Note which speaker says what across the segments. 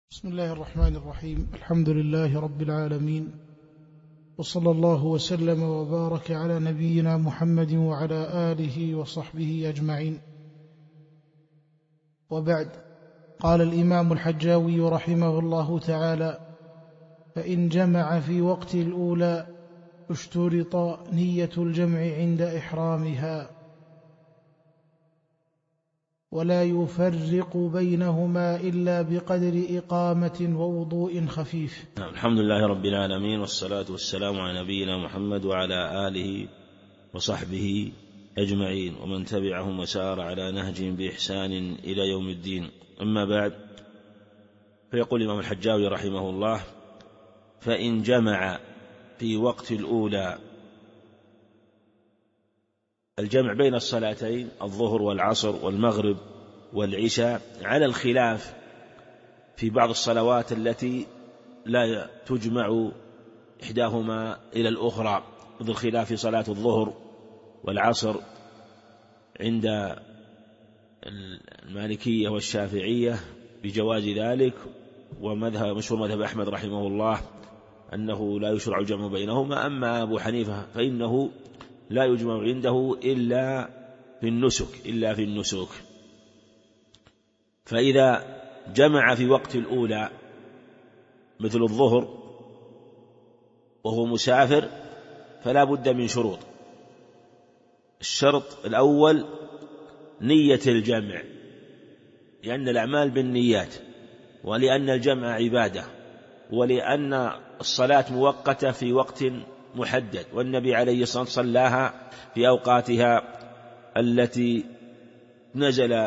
Speaker 1: بسم الله الرحمن الرحيم. الحمد لله رب العالمين، وصلى الله وسلم وبارك على نبينا محمد وعلى آله وصحبه أجمعين، وبعد. قال الإمام الحجاوي رحمه الله تعالى: فإن جمع في وقت الأولى اشترط نية الجمع عند إحرامها، ولا يفرق بينهما إلا بقدر إقامة ووضوء خفيف.
Speaker 2: الحمد لله رب العالمين، والصلاة والسلام على نبينا محمد وعلى آله وصحبه أجمعين، ومن تبعهم وسار على نهجهم بإحسان إلى يوم الدين. أما بعد، فيقول الإمام الحجاوي رحمه الله: فإن جمع في وقت الأولى، الجمع بين الصلاتين الظهر والعصر والمغرب والعشاء، على الخلاف في بعض الصلوات التي لا تجمع إحداهما إلى الأخرى، مثل خلاف في صلاة الظهر والعصر عند المالكية والشافعية بجواز ذلك، ومشهور مذهب أحمد رحمه الله أنه لا يشرع الجمع بينهما. أما أبو حنيفة فإنه لا يجمع عنده إلا في النسك. فإذا جمع في وقت الأولى مثل الظهر وهو مسافر فلا بد من شروط. الشرط الأول نية الجمع، لأن الأعمال بالنيات، ولأن الجمع عبادة، ولأن الصلاة مؤقتة في وقت محدد، والنبي عليه الصلاة والسلام صلاها في أوقاتها التي نزل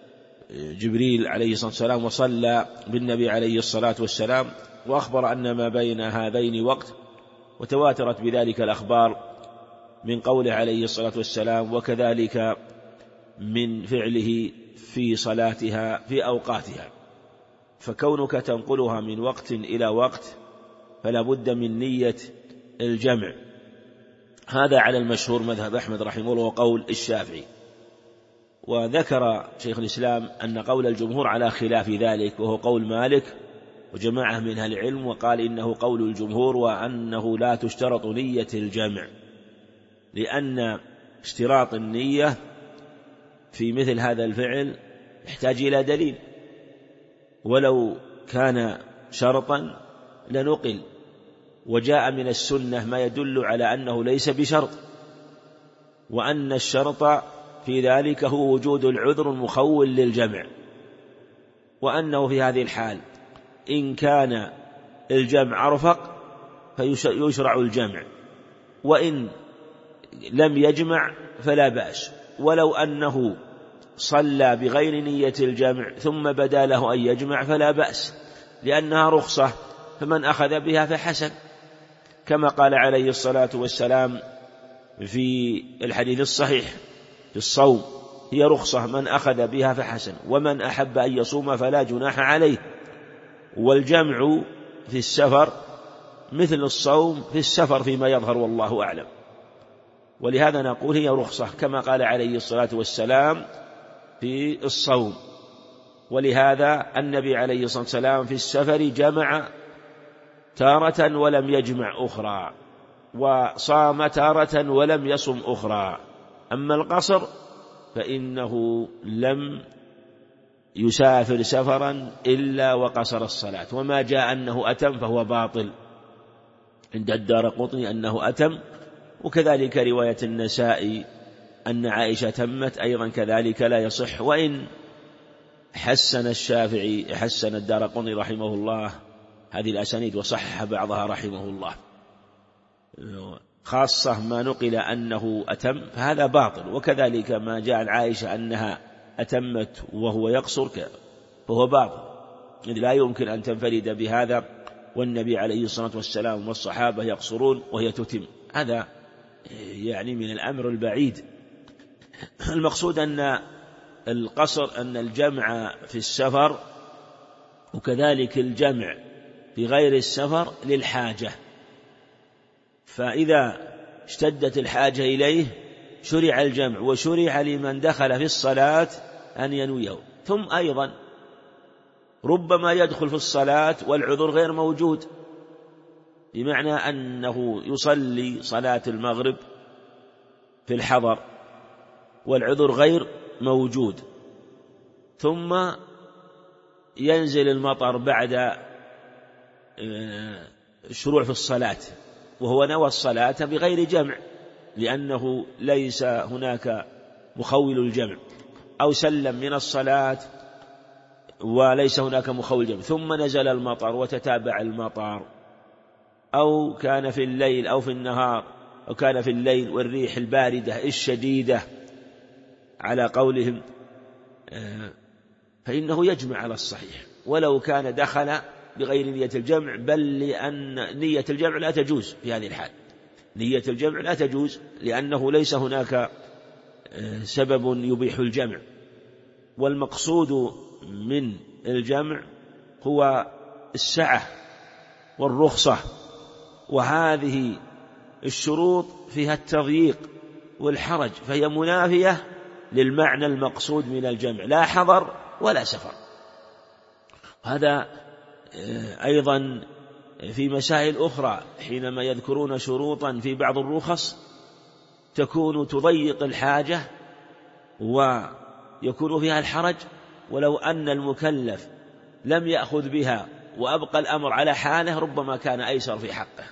Speaker 2: جبريل عليه الصلاة والسلام وصلى بالنبي عليه الصلاة والسلام، وأخبر أن ما بين هذين وقت، وتواترت بذلك الأخبار من قوله عليه الصلاة والسلام، وكذلك من فعله في صلاتها في أوقاتها. فكونك تنقلها من وقت إلى وقت فلا بد من نية الجمع. هذا على المشهور مذهب أحمد رحمه الله وقول الشافعي. وذكر شيخ الإسلام أن قول الجمهور على خلاف ذلك، وهو قول مالك وجماعة من أهل العلم، وقال إنه قول الجمهور، وأنه لا تشترط نية الجمع، لأن اشتراط النية في مثل هذا الفعل يحتاج إلى دليل، ولو كان شرطا لنقل، وجاء من السنة ما يدل على أنه ليس بشرط، وأن الشرط في ذلك هو وجود العذر المخول للجمع، وأنه في هذه الحال إن كان الجمع أرفق فيشرع الجمع، وإن لم يجمع فلا بأس. ولو أنه صلى بغير نية الجمع ثم بدا له أن يجمع فلا بأس، لأنها رخصة، فمن أخذ بها فحسن، كما قال عليه الصلاة والسلام في الحديث الصحيح في الصوم: هي رخصة، من أخذ بها فحسن، ومن أحب أن يصوم فلا جناح عليه. والجمع في السفر مثل الصوم في السفر فيما يظهر، والله أعلم. ولهذا نقول هي رخصة، كما قال عليه الصلاة والسلام في الصوم. ولهذا النبي عليه الصلاة والسلام في السفر جمع تارة ولم يجمع أخرى، وصام تارة ولم يصم أخرى. أما القصر فإنه لم يسافر سفرا إلا وقصر الصلاة، وما جاء أنه أتم فهو باطل، عند الدارقطني أنه أتم. وكذلك رواية النسائي أن عائشة تمت أيضا كذلك لا يصح، وإن حسن الدارقطني رحمه الله هذه الأسانيد وصحح بعضها رحمه الله، خاصة ما نقل أنه أتم فهذا باطل، وكذلك ما جاء عن عائشة أنها أتمت وهو يقصر فهو باطل، إذ لا يمكن أن تنفرد بهذا والنبي عليه الصلاة والسلام والصحابة يقصرون وهي تتم، هذا يعني من الأمر البعيد. المقصود أن القصر أن الجمع في السفر وكذلك الجمع في غير السفر للحاجة، فإذا اشتدت الحاجة إليه شرع الجمع، وشرع لمن دخل في الصلاة أن ينويه. ثم أيضا ربما يدخل في الصلاة والعذر غير موجود، بمعنى أنه يصلي صلاة المغرب في الحضر والعذر غير موجود، ثم ينزل المطر بعد الشروع في الصلاة وهو نوى الصلاة بغير جمع لأنه ليس هناك مخول الجمع، أو سلم من الصلاة وليس هناك مخول الجمع ثم نزل المطر وتتابع المطر، أو كان في الليل أو في النهار، أو كان في الليل والريح الباردة الشديدة على قولهم، فإنه يجمع على الصحيح ولو كان دخل بغير نية الجمع، بل لأن نية الجمع لا تجوز في هذه الحال، نية الجمع لا تجوز لأنه ليس هناك سبب يبيح الجمع. والمقصود من الجمع هو السعة والرخصة، وهذه الشروط فيها التضييق والحرج، فهي منافية للمعنى المقصود من الجمع، لا حضر ولا سفر. هذا أيضا في مسائل أخرى حينما يذكرون شروطا في بعض الرخص تكون تضيق الحاجة ويكون فيها الحرج، ولو أن المكلف لم يأخذ بها وأبقى الأمر على حاله ربما كان أيسر في حقه.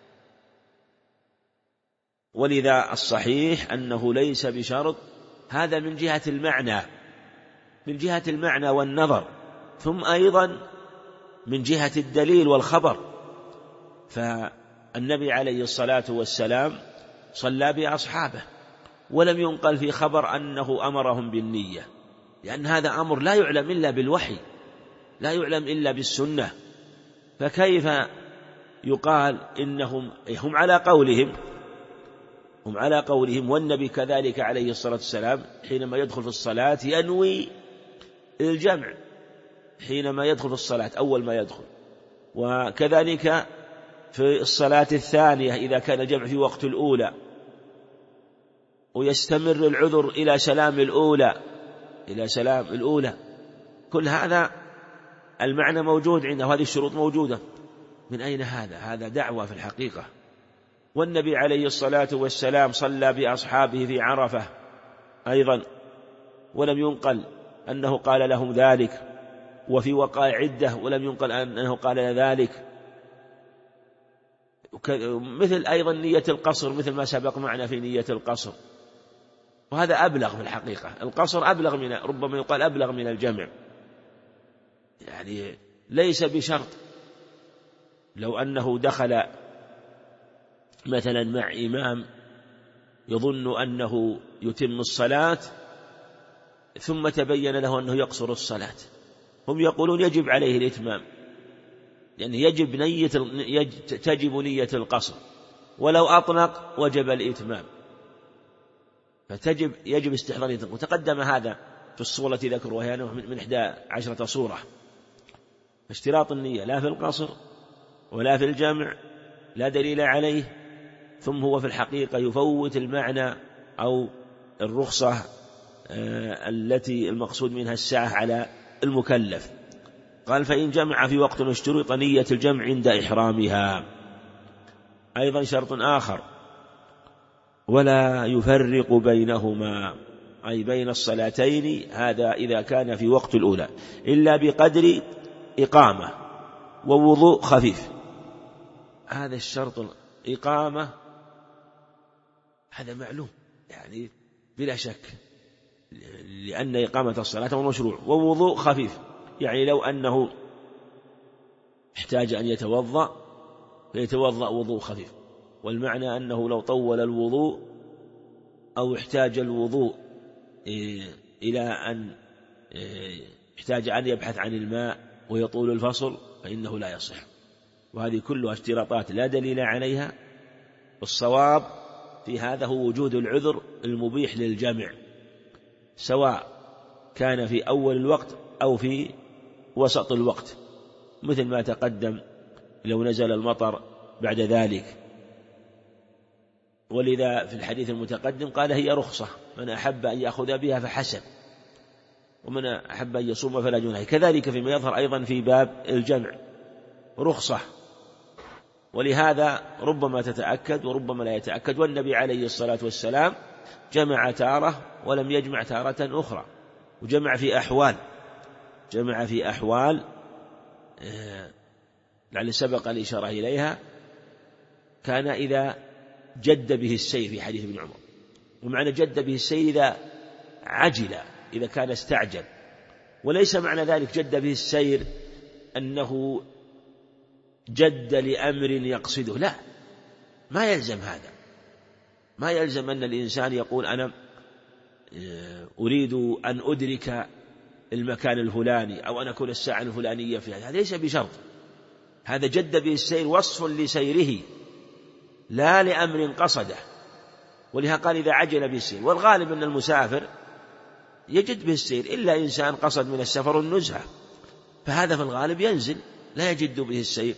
Speaker 2: ولذا الصحيح أنه ليس بشرط، هذا من جهة المعنى، من جهة المعنى والنظر، ثم أيضا من جهة الدليل والخبر. فالنبي عليه الصلاة والسلام صلى بأصحابه ولم ينقل في خبر أنه أمرهم بالنية، لأن هذا أمر لا يعلم إلا بالوحي، لا يعلم إلا بالسنة، فكيف يقال إنهم هم على قولهم، هم على قولهم، والنبي كذلك عليه الصلاة والسلام حينما يدخل في الصلاة ينوي الجمع حينما يدخل في الصلاة أول ما يدخل، وكذلك في الصلاة الثانية إذا كان الجمع في وقت الأولى، ويستمر العذر إلى سلام الأولى، إلى سلام الأولى. كل هذا المعنى موجود عنده، وهذه الشروط موجودة. من أين هذا؟ هذا دعوة في الحقيقة. والنبي عليه الصلاة والسلام صلى بأصحابه في عرفة أيضا ولم ينقل أنه قال لهم ذلك، وفي وقائع عدة ولم ينقل أنه قال ذلك، مثل أيضا نية القصر، مثل ما سبق معنا في نية القصر، وهذا أبلغ في الحقيقة. القصر أبلغ من، ربما يقال أبلغ من الجمع، يعني ليس بشرط. لو أنه دخل مثلا مع إمام يظن أنه يتم الصلاة ثم تبين له أنه يقصر الصلاة، هم يقولون يجب عليه الإتمام، يعني تجب نية القصر، ولو أطلق وجب الإتمام، يجب استحضار نية. وتقدم هذا في الصورة التي ذكروا وهي من 11 صورة. اشتراط النية لا في القصر ولا في الجمع لا دليل عليه، ثم هو في الحقيقة يفوت المعنى أو الرخصة التي المقصود منها السعة على المكلف. قال فإن جمع في وقت اشترط نية الجمع عند إحرامها. أيضا شرط آخر، ولا يفرق بينهما، أي بين الصلاتين، هذا إذا كان في وقت الأولى، إلا بقدر إقامة ووضوء خفيف. هذا الشرط الإقامة هذا معلوم يعني بلا شك، لأن إقامة الصلاة هو مشروع، ووضوء خفيف يعني لو أنه احتاج أن يتوضأ فيتوضأ وضوء خفيف، والمعنى أنه لو طول الوضوء أو احتاج الوضوء إلى أن احتاج أن يبحث عن الماء ويطول الفصل فإنه لا يصح. وهذه كلها اشتراطات لا دليل عليها، والصواب في هذا هو وجود العذر المبيح للجمع، سواء كان في أول الوقت أو في وسط الوقت، مثل ما تقدم لو نزل المطر بعد ذلك. ولذا في الحديث المتقدم قال هي رخصة، من أحب أن يأخذ بها فحسب، ومن أحب أن يصوم فلا جناح. كذلك فيما يظهر أيضا في باب الجمع رخصة، ولهذا ربما تتأكد وربما لا يتأكد. والنبي عليه الصلاة والسلام جمع تارة ولم يجمع تارة أخرى، وجمع في أحوال لعل سبق الإشارة إليها. كان إذا جد به السير في حديث ابن عمر، ومعنى جد به السير إذا عجل، إذا كان استعجل، وليس معنى ذلك جد به السير أنه جد لأمر يقصده، لا، ما يلزم هذا، ما يلزم أن الإنسان يقول أنا أريد أن أدرك المكان الفلاني أو أن أكون الساعة الفلانية في هذا ليس بشرط. هذا جد به السير وصف لسيره لا لأمر قصده، ولها قال إذا عجل بالسير. والغالب أن المسافر يجد به السير، إلا إنسان قصد من السفر النزهة، فهذا في الغالب ينزل لا يجد به السير.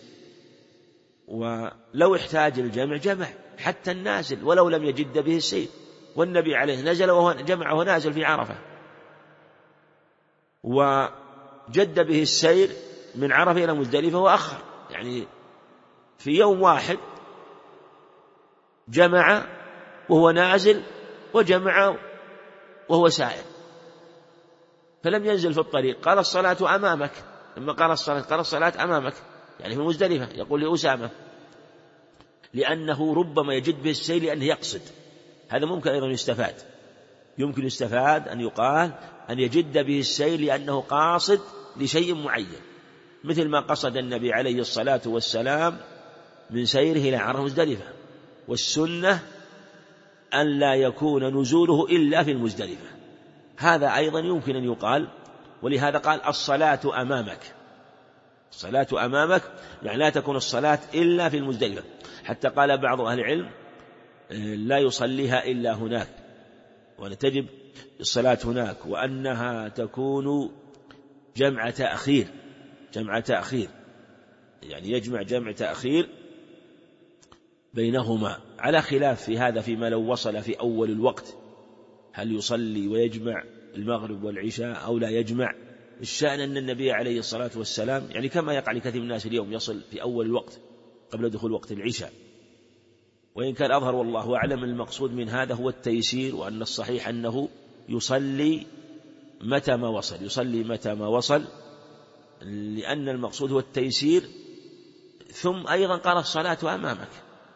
Speaker 2: ولو احتاج الجمع جمع حتى النازل ولو لم يجد به السير، والنبي عليه نزل وهو جمع وهو نازل في عرفة، وجد به السير من عرفة إلى مزدلفة وأخر، يعني في يوم واحد جمع وهو نازل وجمع وهو سائر، فلم ينزل في الطريق. قال الصلاة أمامك، لما قال الصلاة أمامك يعني في مزدلفة، يقول لأسامة، لأنه ربما يجد به السير لأنه يقصد. هذا ممكن أيضا يستفاد، يمكن يستفاد أن يقال أن يجد به السير لأنه قاصد لشيء معين، مثل ما قصد النبي عليه الصلاة والسلام من سيره إلى عرفة مزدلفة، والسنة أن لا يكون نزوله إلا في المزدلفة، هذا أيضا يمكن أن يقال. ولهذا قال الصلاة أمامك، الصلاة أمامك يعني لا تكون الصلاة إلا في المزدلفة، حتى قال بعض أهل العلم لا يصليها إلا هناك، وأن تجب الصلاة هناك، وأنها تكون جمع تأخير يعني يجمع جمع تأخير بينهما، على خلاف في هذا فيما لو وصل في أول الوقت هل يصلي ويجمع المغرب والعشاء أو لا يجمع. الشأن أن النبي عليه الصلاة والسلام يعني كما يقع لكثير من الناس اليوم يصل في أول الوقت قبل دخول وقت العشاء، وإن كان أظهر والله أعلم المقصود من هذا هو التيسير، وأن الصحيح أنه يصلي متى ما وصل، لأن المقصود هو التيسير. ثم أيضا قال الصلاة أمامك،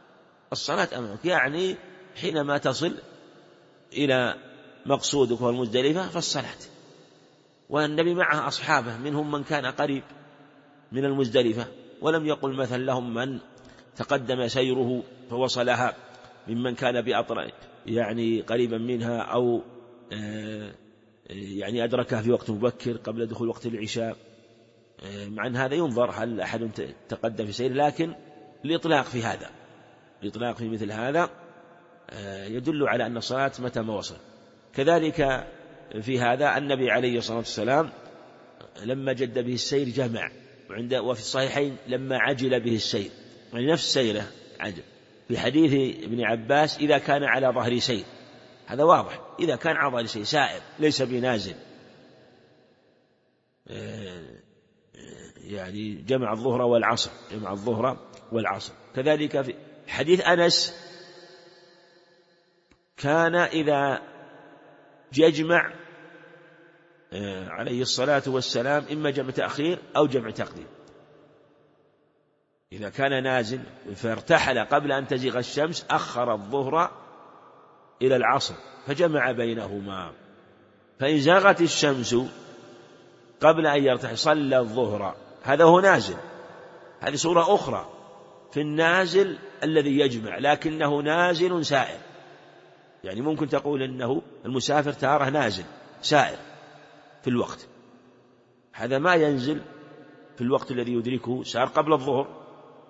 Speaker 2: يعني حينما تصل إلى مقصودك وهو المزدلفة فالصلاة. والنبي معه أصحابه منهم من كان قريب من المزدلفة، ولم يقل مثلا لهم من تقدم سيره فوصلها ممن كان بأطرع يعني قريبا منها أو يعني أدركها في وقت مبكر قبل دخول وقت العشاء، مع أن هذا ينظر هل أحد تقدم في سيره، لكن الإطلاق في مثل هذا يدل على أن الصلاة متى ما وصل. كذلك في هذا النبي عليه الصلاة والسلام لما جد به السير جمع، وفي الصحيحين لما عجل به السير يعني نفس سيره عجل. في حديث ابن عباس إذا كان على ظهر سير، هذا واضح، إذا كان على ظهر سير سائر ليس بنازل، يعني جمع الظهر والعصر. كذلك في حديث أنس كان إذا يجمع عليه الصلاة والسلام إما جمع تأخير أو جمع تقديم، إذا كان نازل فارتحل قبل أن تزيغ الشمس أخر الظهر إلى العصر فجمع بينهما، فإن زاغت الشمس قبل أن يرتحل صلى الظهر، هذا هو نازل. هذه صورة أخرى في النازل الذي يجمع لكنه نازل سائر، يعني ممكن تقول إنه المسافر تاره نازل سائر في الوقت، هذا ما ينزل في الوقت الذي يدركه، سار قبل الظهر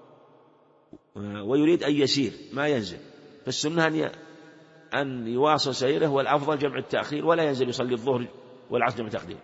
Speaker 2: ويريد أن يسير ما ينزل، فالسنة أن يواصل سيره، والأفضل جمع التأخير ولا ينزل يصلي الظهر والعصر جمع تقديم.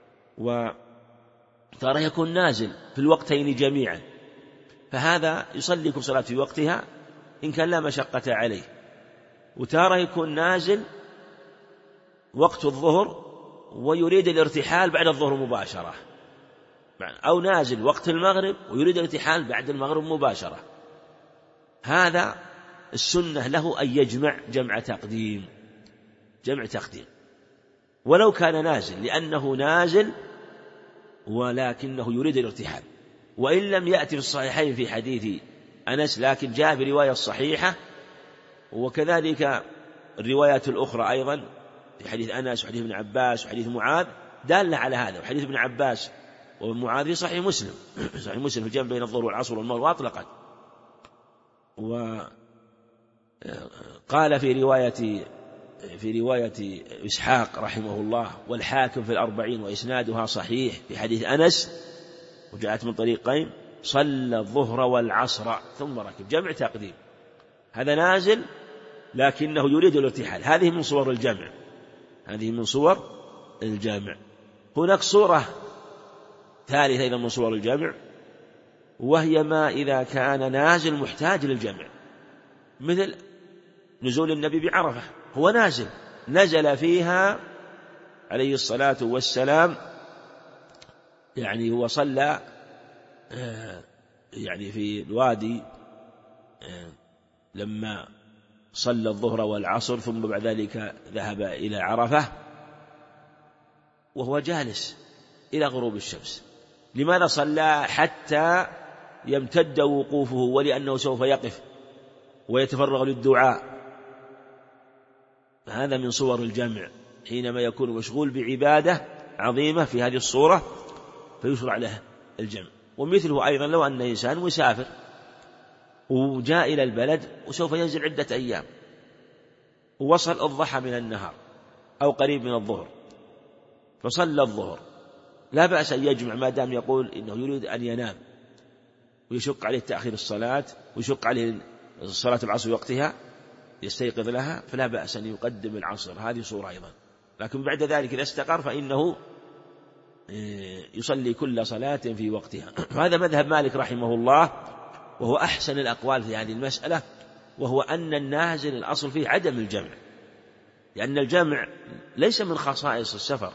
Speaker 2: وترى يكون نازل في الوقتين جميعا، فهذا يصلي كل صلاة في وقتها إن كان لا مشقة عليه، وترى يكون نازل وقت الظهر ويريد الارتحال بعد الظهر مباشرة، أو نازل وقت المغرب ويريد الارتحال بعد المغرب مباشرة، هذا السنة له أن يجمع جمع تقديم، ولو كان نازل، لأنه نازل ولكنه يريد الارتحال. وإن لم يأتي في الصحيحين في حديث أنس، لكن جاء برواية صحيحة، وكذلك الروايات الأخرى أيضا في حديث أنس وحديث ابن عباس وحديث معاذ دالة على هذا. وحديث ابن عباس ومعاذ في صحيح مسلم في الجمع بين الظهر والعصر والمغرب وأطلقت. وقال في رواية إسحاق رحمه الله والحاكم في 40 وإسنادها صحيح في حديث أنس، وجاءت من طريقين: صلى الظهر والعصر ثم ركب، جمع تقديم. هذا نازل لكنه يريد الارتحال، هذه من صور الجمع. هناك صورة ثالثة أيضا من صور الجمع، وهي ما إذا كان نازل محتاج للجمع، مثل نزول النبي بعرفة، هو نزل فيها عليه الصلاة والسلام، يعني هو صلى يعني في الوادي لما صلى الظهر والعصر، ثم بعد ذلك ذهب إلى عرفة وهو جالس إلى غروب الشمس. لماذا صلى حتى يمتد وقوفه؟ ولأنه سوف يقف ويتفرغ للدعاء. هذا من صور الجمع، حينما يكون مشغول بعبادة عظيمة في هذه الصورة فيشرع له الجمع. ومثله أيضا لو أن إنسان مسافر وجاء إلى البلد وسوف ينزل عدة أيام، ووصل الضحى من النهار أو قريب من الظهر فصلى الظهر، لا بأس أن يجمع ما دام يقول إنه يريد أن ينام ويشق عليه تأخير الصلاة ويشق عليه صلاة العصر وقتها يستيقظ لها، فلا بأس أن يقدم العصر، هذه صورة أيضا. لكن بعد ذلك إذا استقر فإنه يصلي كل صلاة في وقتها. هذا مذهب مالك رحمه الله، وهو أحسن الأقوال في هذه المسألة، وهو أن النازل الأصل فيه عدم الجمع، لأن الجمع ليس من خصائص السفر.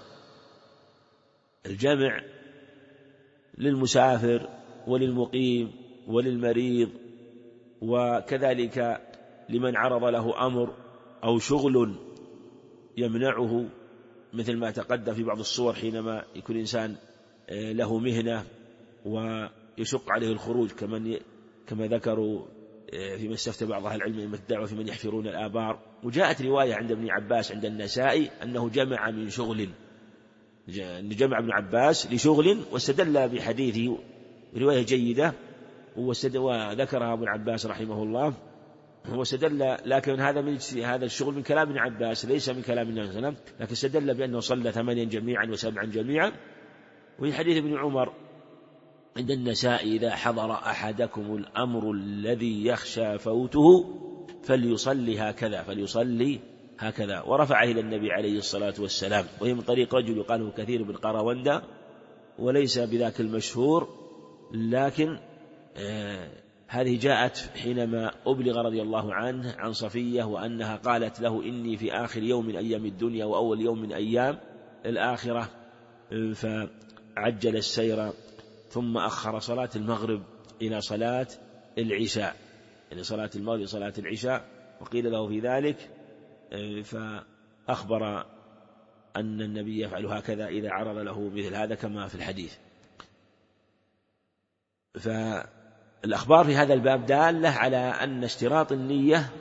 Speaker 2: الجمع للمسافر وللمقيم وللمريض، وكذلك لمن عرض له أمر أو شغل يمنعه، مثل ما تقدم في بعض الصور حينما يكون إنسان له مهنة ويشق عليه الخروج، كما ذكروا فيما استفتى بعض أهل العلم من الدعوة في من يحفرون الآبار. وجاءت رواية عند ابن عباس عند النسائي أنه جمع من شغل، جمع ابن عباس لشغل، واستدل بحديثه رواية جيدة وذكرها ابن عباس رحمه الله، واستدل، لكن هذا الشغل من كلام ابن عباس ليس من كلام النبي صلى الله عليه وسلم، لكن استدل بأنه صلى 8 جميعا و7 جميعا. وفي حديث ابن عمر عند النسائي: إذا حضر أحدكم الأمر الذي يخشى فوته فليصلي هكذا، ورفعه إلى النبي عليه الصلاة والسلام. وهي من طريق رجل يقال له كثير بن قروندة، وليس بذاك المشهور، لكن هذه جاءت حينما أبلغ رضي الله عنه عن صفية وأنها قالت له: إني في آخر يوم من أيام الدنيا وأول يوم من أيام الآخرة، فعجل السير ثم أخر صلاة المغرب إلى صلاة العشاء، يعني صلاة المغرب صلاة العشاء، وقيل له في ذلك فأخبر أن النبي يفعل هكذا إذا عرض له مثل هذا كما في الحديث. فالأخبار في هذا الباب دالة على أن اشتراط النية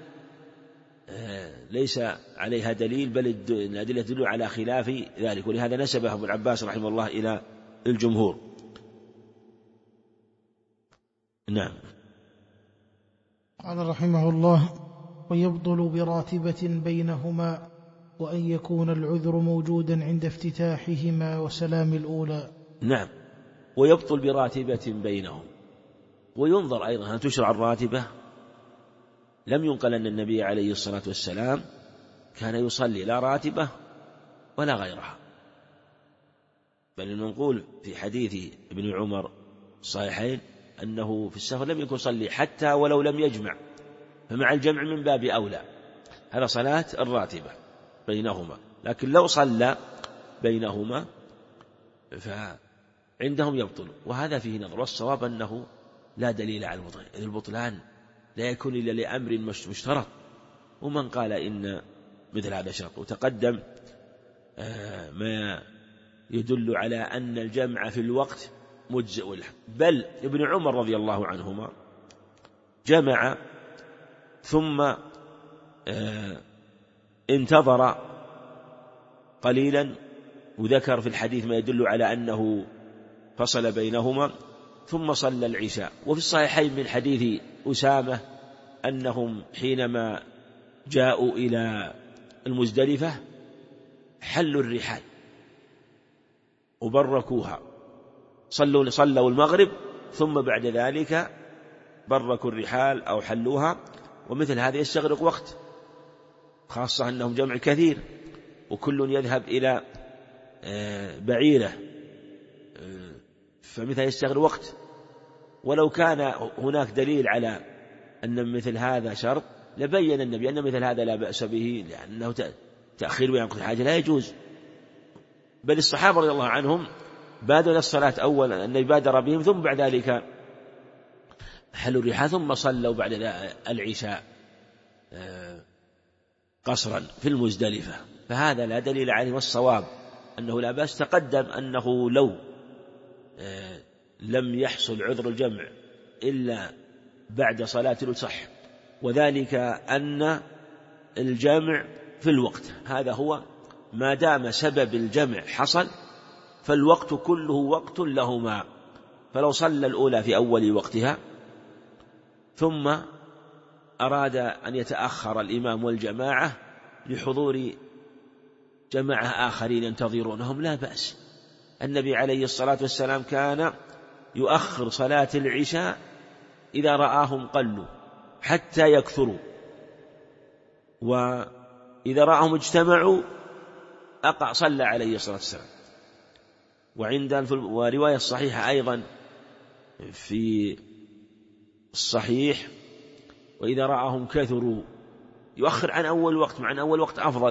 Speaker 2: ليس عليها دليل، بل الأدلة تدل على خلاف ذلك، ولهذا نسبه ابن عباس رحمه الله إلى الجمهور. نعم.
Speaker 1: قال رحمه الله: ويبطل براتبة بينهما، وأن يكون العذر موجودا عند افتتاحهما وسلام الأولى.
Speaker 2: نعم، ويبطل براتبة بينهم. وينظر أيضا هل تشرع الراتبة. لم ينقل أن النبي عليه الصلاة والسلام كان يصلي لا راتبة ولا غيرها، بل المنقول في حديث ابن عمر الصحيحين أنه في السفر لم يكن يصلي حتى ولو لم يجمع، فمع الجمع من باب أولى. هذا صلاة الراتبة بينهما. لكن لو صلى بينهما فعندهم يبطل، وهذا فيه نظر، والصواب أنه لا دليل على البطلان. البطلان لا يكون إلا لأمر مشترط، ومن قال إن مثل هذا شرط. وتقدم ما يدل على أن الجمع في الوقت مجزئ له، بل ابن عمر رضي الله عنهما جمع ثم انتظر قليلا، وذكر في الحديث ما يدل على أنه فصل بينهما ثم صلى العشاء. وفي الصحيحين من حديث أسامة أنهم حينما جاءوا إلى المزدلفة حلوا الرحال وبركوها، صلوا المغرب ثم بعد ذلك بركوا الرحال أو حلوها. ومثل هذا يستغرق وقت، خاصة أنهم جمع كثير وكل يذهب إلى بعيره، فمثل يستغرق وقت. ولو كان هناك دليل على أن مثل هذا شرط لبين النبي أن مثل هذا لا بأس به، لأنه تأخير بين وقت الحاجة لا يجوز. بل الصحابة رضي الله عنهم بادروا الصلاة أولا، النبي بادر بهم ثم بعد ذلك حلوا الرحال ثم صلوا بعد العشاء قصرا في المزدلفة، فهذا لا دليل عليه. والصواب أنه لا بأس. تقدم أنه لو لم يحصل عذر الجمع إلا بعد صلاة الصح، وذلك أن الجمع في الوقت، هذا هو ما دام سبب الجمع حصل فالوقت كله وقت لهما. فلو صلى الأولى في أول وقتها ثم أراد أن يتأخر الإمام والجماعة لحضور جماعة آخرين ينتظرونهم لا بأس. النبي عليه الصلاة والسلام كان يؤخر صلاة العشاء إذا رآهم قلوا حتى يكثروا، وإذا رآهم اجتمعوا صلى عليه الصلاة والسلام. ورواية الصحيحة أيضا في الصحيح وإذا رآهم كثروا، يؤخر عن أول وقت، مع أن أول وقت أفضل،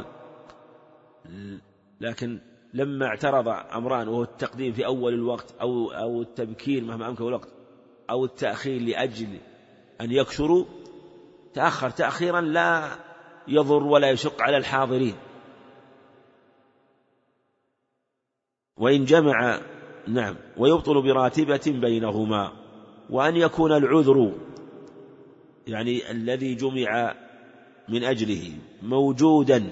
Speaker 2: لكن لما اعترض أمران، وهو التقديم في أول الوقت أو التبكير مهما أمكن الوقت أو التأخير لأجل أن يكثروا، تأخر تأخيرا لا يضر ولا يشق على الحاضرين. وإن جمع نعم ويبطل براتبة بينهما. وأن يكون العذر يعني الذي جمع من أجله موجودا،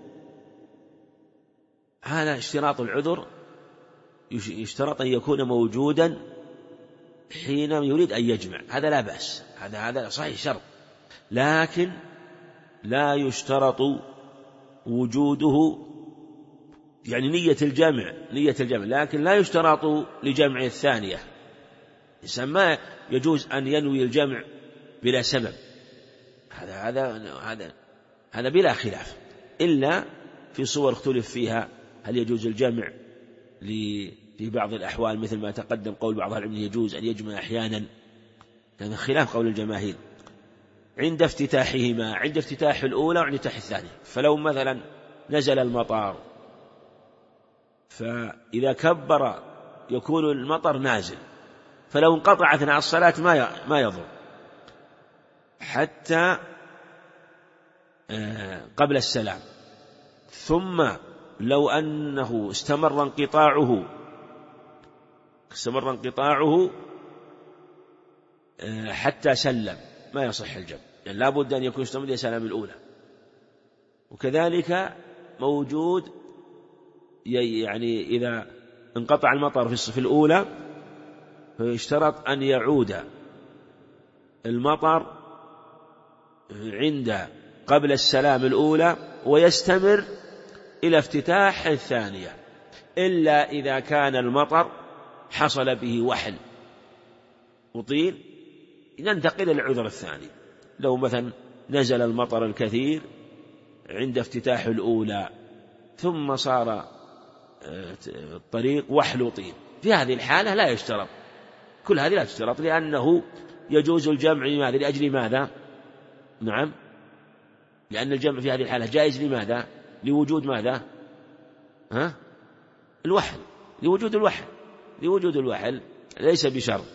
Speaker 2: هذا اشتراط العذر، يشترط أن يكون موجودا حين يريد أن يجمع، هذا لا بأس، هذا صحيح شرط، لكن لا يشترط وجوده يعني نية الجمع، لكن لا يشترط لجمع الثانية. الإنسان ما يجوز أن ينوي الجمع بلا سبب، هذا بلا خلاف، إلا في صور اختلف فيها هل يجوز الجمع في بعض الأحوال، مثل ما تقدم قول بعض العلماء يجوز أن يجمع أحيانا، هذا خلاف قول الجماهير عند افتتاحهما، عند افتتاح الأولى وعند افتتاح الثانية. فلو مثلا نزل المطر فإذا كبر يكون المطر نازل، فلو انقطع أثناء الصلاة ما يضر حتى قبل السلام. ثم لو أنه استمر انقطاعه حتى سلم ما يصح الجمع، يعني لا بد أن يكون استمر إلى سلام الأولى. وكذلك موجود يعني إذا انقطع المطر في الأولى فيشترط أن يعود المطر عند قبل السلام الأولى ويستمر إلى افتتاح الثانية، إلا إذا كان المطر حصل به وحل وطين ننتقل إلى العذر الثاني. لو مثلا نزل المطر الكثير عند افتتاح الأولى ثم صار الطريق وحل وطين، في هذه الحالة لا يشترط، كل هذه لا تشترط، لأنه يجوز الجمع لماذا؟ لأجل ماذا؟ نعم، لأن الجمع في هذه الحالة جائز لماذا؟ لوجود ماذا؟ الوحل، لوجود الوحل ليس بشرط.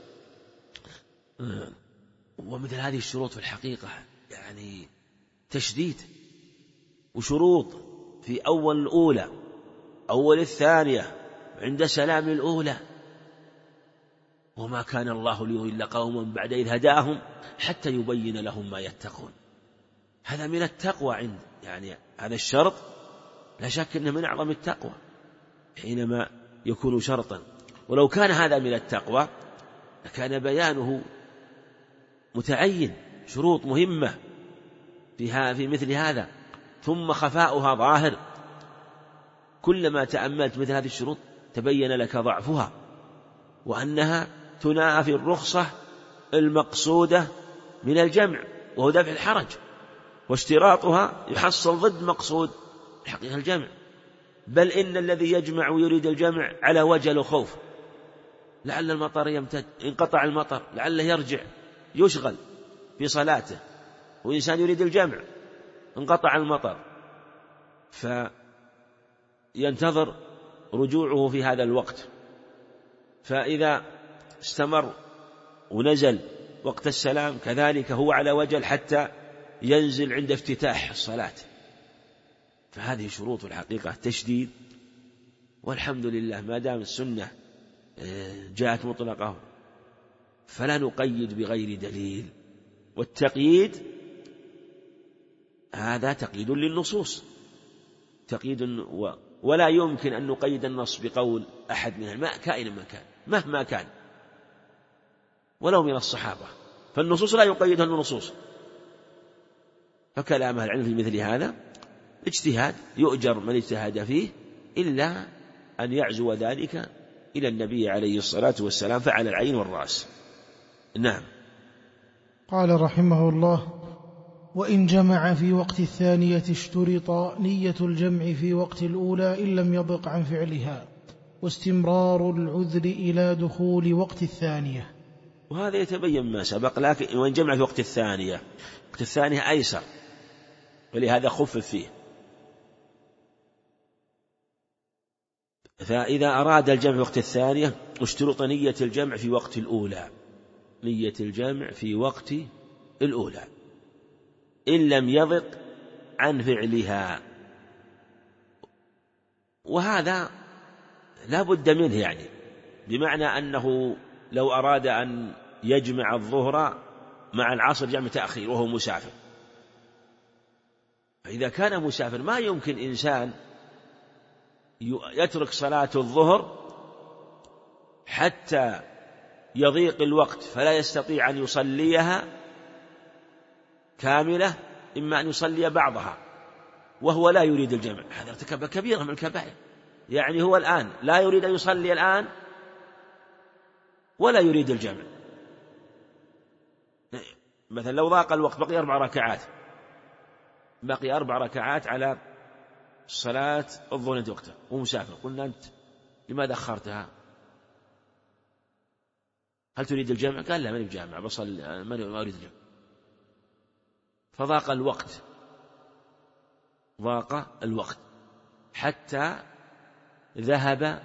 Speaker 2: ومثل هذه الشروط في الحقيقة يعني تشديد، وشروط في أول الأولى، أول الثانية، عند سلام الأولى. وما كان الله ليضل قوما بعد إذ هداهم حتى يبين لهم ما يتقون. هذا من التقوى عند يعني هذا الشرط لا شك أنه من أعظم التقوى حينما يكون شرطا. ولو كان هذا من التقوى لكان بيانه متعين، شروط مهمة في مثل هذا، ثم خفاؤها ظاهر. كلما تأملت مثل هذه الشروط تبين لك ضعفها، وأنها تنافي الرخصة المقصودة من الجمع وهو دفع الحرج، واشتراطها يحصل ضد مقصود الحقيقة الجمع. بل إن الذي يجمع ويريد الجمع على وجل وخوف، لعل المطر يمتد، انقطع المطر لعله يرجع يشغل في صلاته، وإنسان يريد الجمع انقطع المطر فينتظر رجوعه في هذا الوقت. فإذا استمر ونزل وقت السلام كذلك هو على وجل حتى ينزل عند افتتاح الصلاة. فهذه شروط الحقيقة تشديد، والحمد لله ما دام السنة جاءت مطلقة فلا نقيد بغير دليل. والتقييد هذا تقييد للنصوص، تقييد ولا يمكن أن نقيد النص بقول أحد من الماء كائنا ما كان مهما كان ولو من الصحابة، فالنصوص لا يقيدها النصوص. فكلام أهل العلم في مثل هذا اجتهاد يؤجر من اجتهد فيه، إلا أن يعزو ذلك إلى النبي عليه الصلاة والسلام فعلى العين والرأس. نعم.
Speaker 1: قال رحمه الله: وإن جمع في وقت الثانية اشترط نية الجمع في وقت الأولى إن لم يضق عن فعلها، واستمرار العذر إلى دخول وقت الثانية.
Speaker 2: وهذا يتبين ما سبق، لكن وإن جمع في وقت الثانية، وقت الثانية أيسر، ولهذا خفف فيه. فإذا أراد الجمع في وقت الثانية اشترط نية الجمع في وقت الأولى، نية الجمع في وقت الأولى إن لم يضق عن فعلها. وهذا لا بد منه، يعني بمعنى أنه لو أراد أن يجمع الظهر مع العصر جمع تأخير وهو مسافر، فإذا كان مسافر ما يمكن إنسان يترك صلاة الظهر حتى يضيق الوقت فلا يستطيع أن يصليها كاملة، إما أن يصلي بعضها وهو لا يريد الجمع. هذا ارتكب كبيرة من الكبائر. يعني هو الآن لا يريد أن يصلي الآن ولا يريد الجمع. مثلا لو ضاق الوقت بقي 4 ركعات، بقي 4 ركعات على صلاة الظهر عند وقتها ومسافر، قلنا أنت لماذا أخرتها؟ هل تريد الجمع؟ قال لا، ماني بجامع، بصلي، ما أريد الجمع. فضاق الوقت حتى ذهب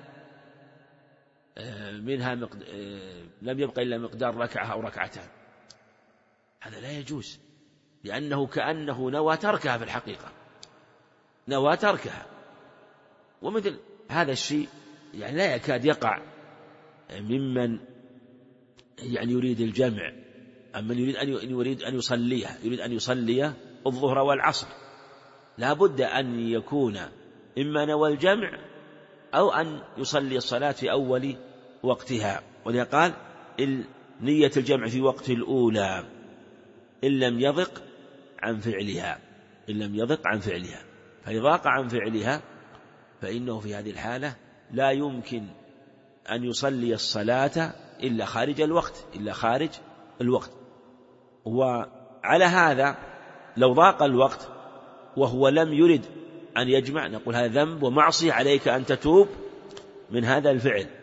Speaker 2: منها لم يبقى إلا مقدار ركعة أو ركعتان. هذا لا يجوز، لأنه كأنه نوى تركها في الحقيقة، نوى تركها. ومثل هذا الشيء يعني لا يكاد يقع ممن يعني يريد الجمع، أما يريد أن يصليها، يريد أن يصلي الظهر والعصر، لا بد أن يكون إما نوى الجمع أو أن يصلي الصلاة في أول وقتها. ولذا قال نية الجمع في وقت الأولى إن لم يضق عن فعلها، فإذا ضاق عن فعلها فإنه في هذه الحالة لا يمكن أن يصلي الصلاة إلا خارج الوقت. وعلى هذا لو ضاق الوقت وهو لم يرد أن يجمع نقول هذا ذنب ومعصية، عليك أن تتوب من هذا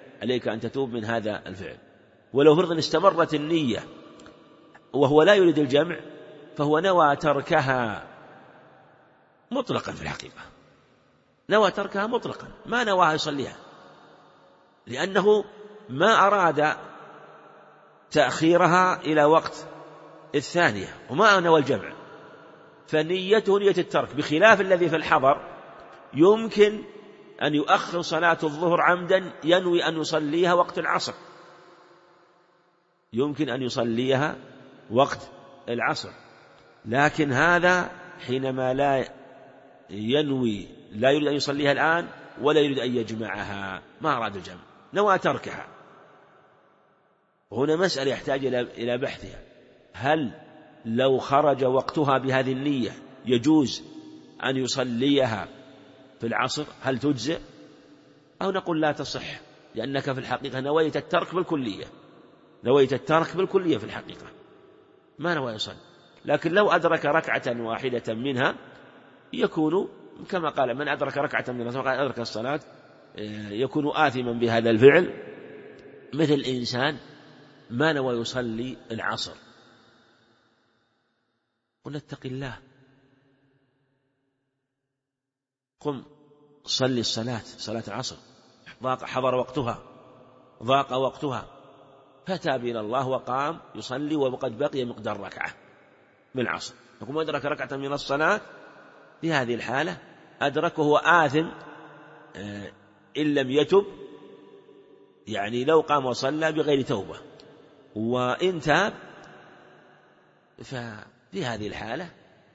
Speaker 2: الفعل. ولو فرض استمرت النية وهو لا يريد الجمع فهو نوى تركها مطلقا في الحقيقة، نوى تركها مطلقا، ما نواها يصليها، لأنه ما أراد تأخيرها إلى وقت الثانية وما نوى الجمع، فنيته نية الترك، بخلاف الذي في الحضر يمكن أن يؤخر صلاة الظهر عمدا ينوي أن يصليها وقت العصر، يمكن أن يصليها وقت العصر، لكن هذا حينما لا ينوي، لا يريد أن يصليها الآن ولا يريد أن يجمعها، ما أراد الجمع، نوى تركها. هنا مسألة يحتاج إلى بحثها، هل لو خرج وقتها بهذه النية يجوز أن يصليها في العصر؟ هل تجزئ؟ أو نقول لا تصح، لأنك في الحقيقة نويت الترك بالكلية، نويت الترك بالكلية في الحقيقة، ما نوى يصلي. لكن لو أدرك ركعة واحدة منها يكون كما قال من أدرك ركعة من الصلاة أدرك الصلاة، يكون آثما بهذا الفعل، مثل إنسان ما نوى يصلي العصر، ونتق الله، قم صلي الصلاة، صلاة العصر حضر وقتها، ضاق وقتها، فتاب إلى الله وقام يصلي وقد بقي مقدار ركعة من العصر، نقوم أدرك ركعة من الصلاة، في هذه الحالة أدركه وهو آثم إن لم يتب، يعني لو قام وصلى بغير توبة، وإن تاب ففي هذه الحالة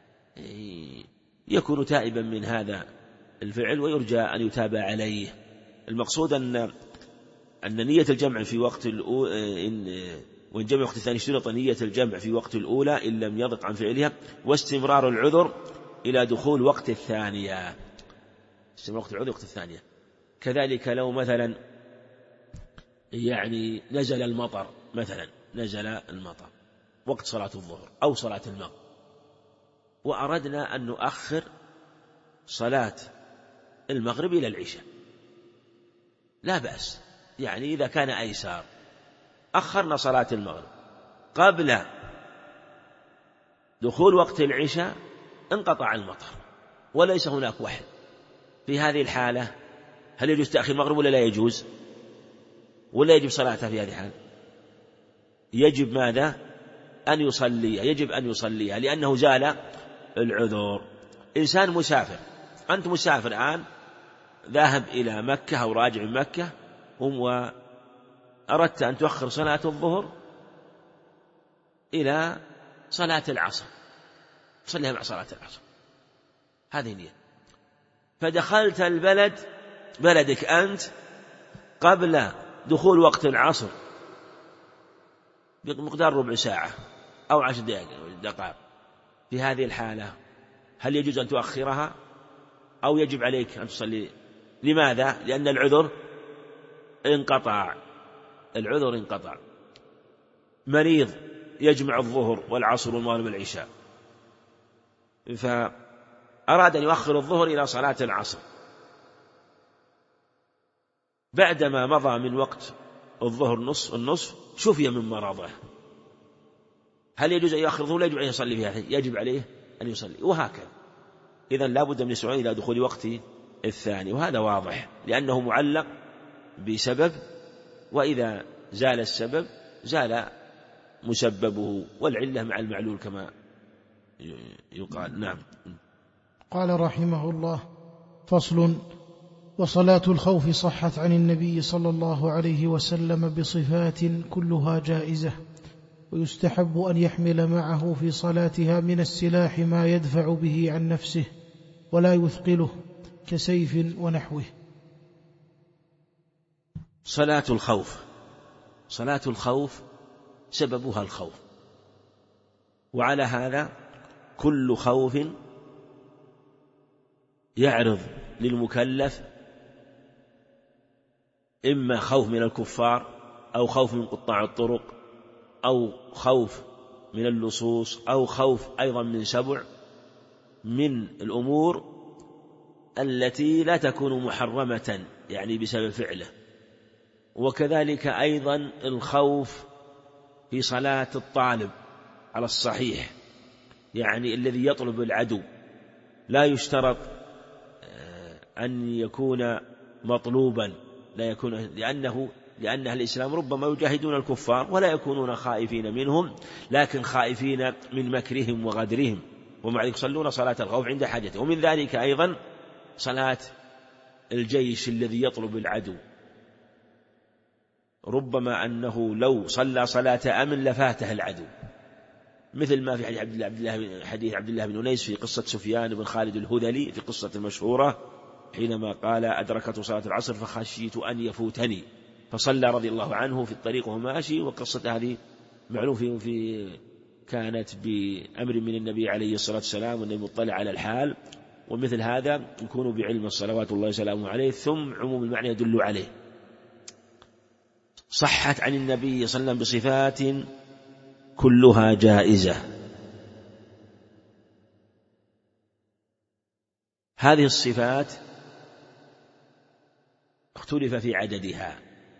Speaker 2: يكون تائبا من هذا الفعل ويرجى أن يتاب عليه. المقصود أن نية الجمع في وقت وإن جمع وقت الثاني اشترط نية الجمع في وقت الأولى إن لم يضق عن فعلها، واستمرار العذر إلى دخول وقت الثانية، استمرار وقت العذر وقت الثانية. كذلك لو مثلا يعني نزل المطر، مثلا نزل المطر وقت صلاة الظهر أو صلاة المغرب، وأردنا أن نؤخر صلاة المغرب إلى العشاء، لا بأس، يعني إذا كان أيسار أخرنا صلاة المغرب قبل دخول وقت العشاء، انقطع المطر وليس هناك وحل، في هذه الحالة هل يجوز تأخير المغرب ولا لا يجوز؟ ولا يجب صلاتها في هذه الحالة؟ يجب ماذا؟ أن يصليها، يجب أن يصليها لأنه زال العذر. إنسان مسافر، أنت مسافر الآن ذاهب إلى مكة أو راجع من مكة، وأردت أن تؤخر صلاة الظهر إلى صلاة العصر، تصليها مع صلاة العصر، هذه نية. فدخلت البلد، بلدك أنت، قبل دخول وقت العصر بمقدار ربع ساعة أو 10 دقائق، في هذه الحالة هل يجوز أن تؤخرها أو يجب عليك أن تصلي؟ لماذا؟ لأن العذر انقطع، العذر انقطع. مريض يجمع الظهر والعصر والمغرب والعشاء، فأراد أن يؤخر الظهر إلى صلاة العصر، بعدما مضى من وقت الظهر النصف شفي من مرضه، هل يجوز أن يؤخر الظهر؟ لا يجب عليه يصلي فيها، يجب عليه أن يصلي، وهكذا. إذن لا بد من السعي إلى دخول وقت الثاني، وهذا واضح لأنه معلق بسبب، وإذا زال السبب زال مسببه، والعلة مع المعلول كما يقال. نعم.
Speaker 1: قال رحمه الله: فصل: وصلاة الخوف صحت عن النبي صلى الله عليه وسلم بصفات كلها جائزة، ويستحب أن يحمل معه في صلاتها من السلاح ما يدفع به عن نفسه ولا يثقله كسيف ونحوه.
Speaker 2: صلاة الخوف، صلاة الخوف سببها الخوف، وعلى هذا كل خوف يعرض للمكلف، إما خوف من الكفار أو خوف من قطاع الطرق أو خوف من اللصوص أو خوف أيضا من سبع، من الأمور التي لا تكون محرمة يعني بسبب فعله. وكذلك أيضا الخوف في صلاة الطالب على الصحيح، يعني الذي يطلب العدو، لا يشترط أن يكون مطلوبا، لا يكون لأن أهل الإسلام ربما يجاهدون الكفار ولا يكونون خائفين منهم، لكن خائفين من مكرهم وغدرهم، ومع ذلك يصلون صلاة الخوف عند حاجته. ومن ذلك أيضا صلاة الجيش الذي يطلب العدو، ربما أنه لو صلى صلاة أمن لفاته العدو، مثل ما في حديث عبد الله بن أنيس في قصة سفيان بن خالد الهذلي في قصة المشهورة حينما قال: أدركت صلاة العصر فخشيت أن يفوتني، فصلى رضي الله عنه في الطريق وهو ماشي. وقصة هذه معلوم كانت بأمر من النبي عليه الصلاة والسلام، والنبي مطلع على الحال، ومثل هذا يكون بعلم صلوات الله وسلامه عليه، ثم عموم المعنى يدل عليه. صحت عن النبي صلى الله عليه وسلم بصفات كلها جائزة. هذه الصفات اختلف في عددها،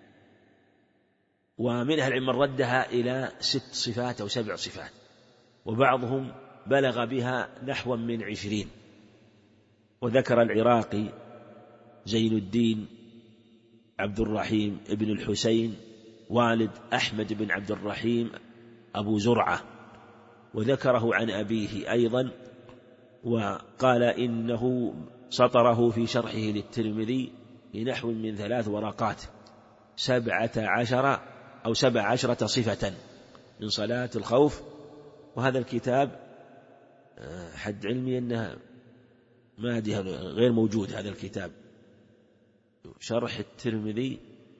Speaker 2: ومن أهل العلم من ردها إلى 6 صفات أو 7 صفات، وبعضهم بلغ بها نحو من 20. وذكر العراقي زين الدين عبد الرحيم ابن الحسين والد أحمد بن عبد الرحيم أبو زرعة، وذكره عن أبيه أيضا، وقال إنه سطره في شرحه للترمذي بنحو من 3 ورقات 17 أو 17 صفة من صلاة الخوف. وهذا الكتاب حد علمي أنها غير موجود، هذا الكتاب شرح الترمذي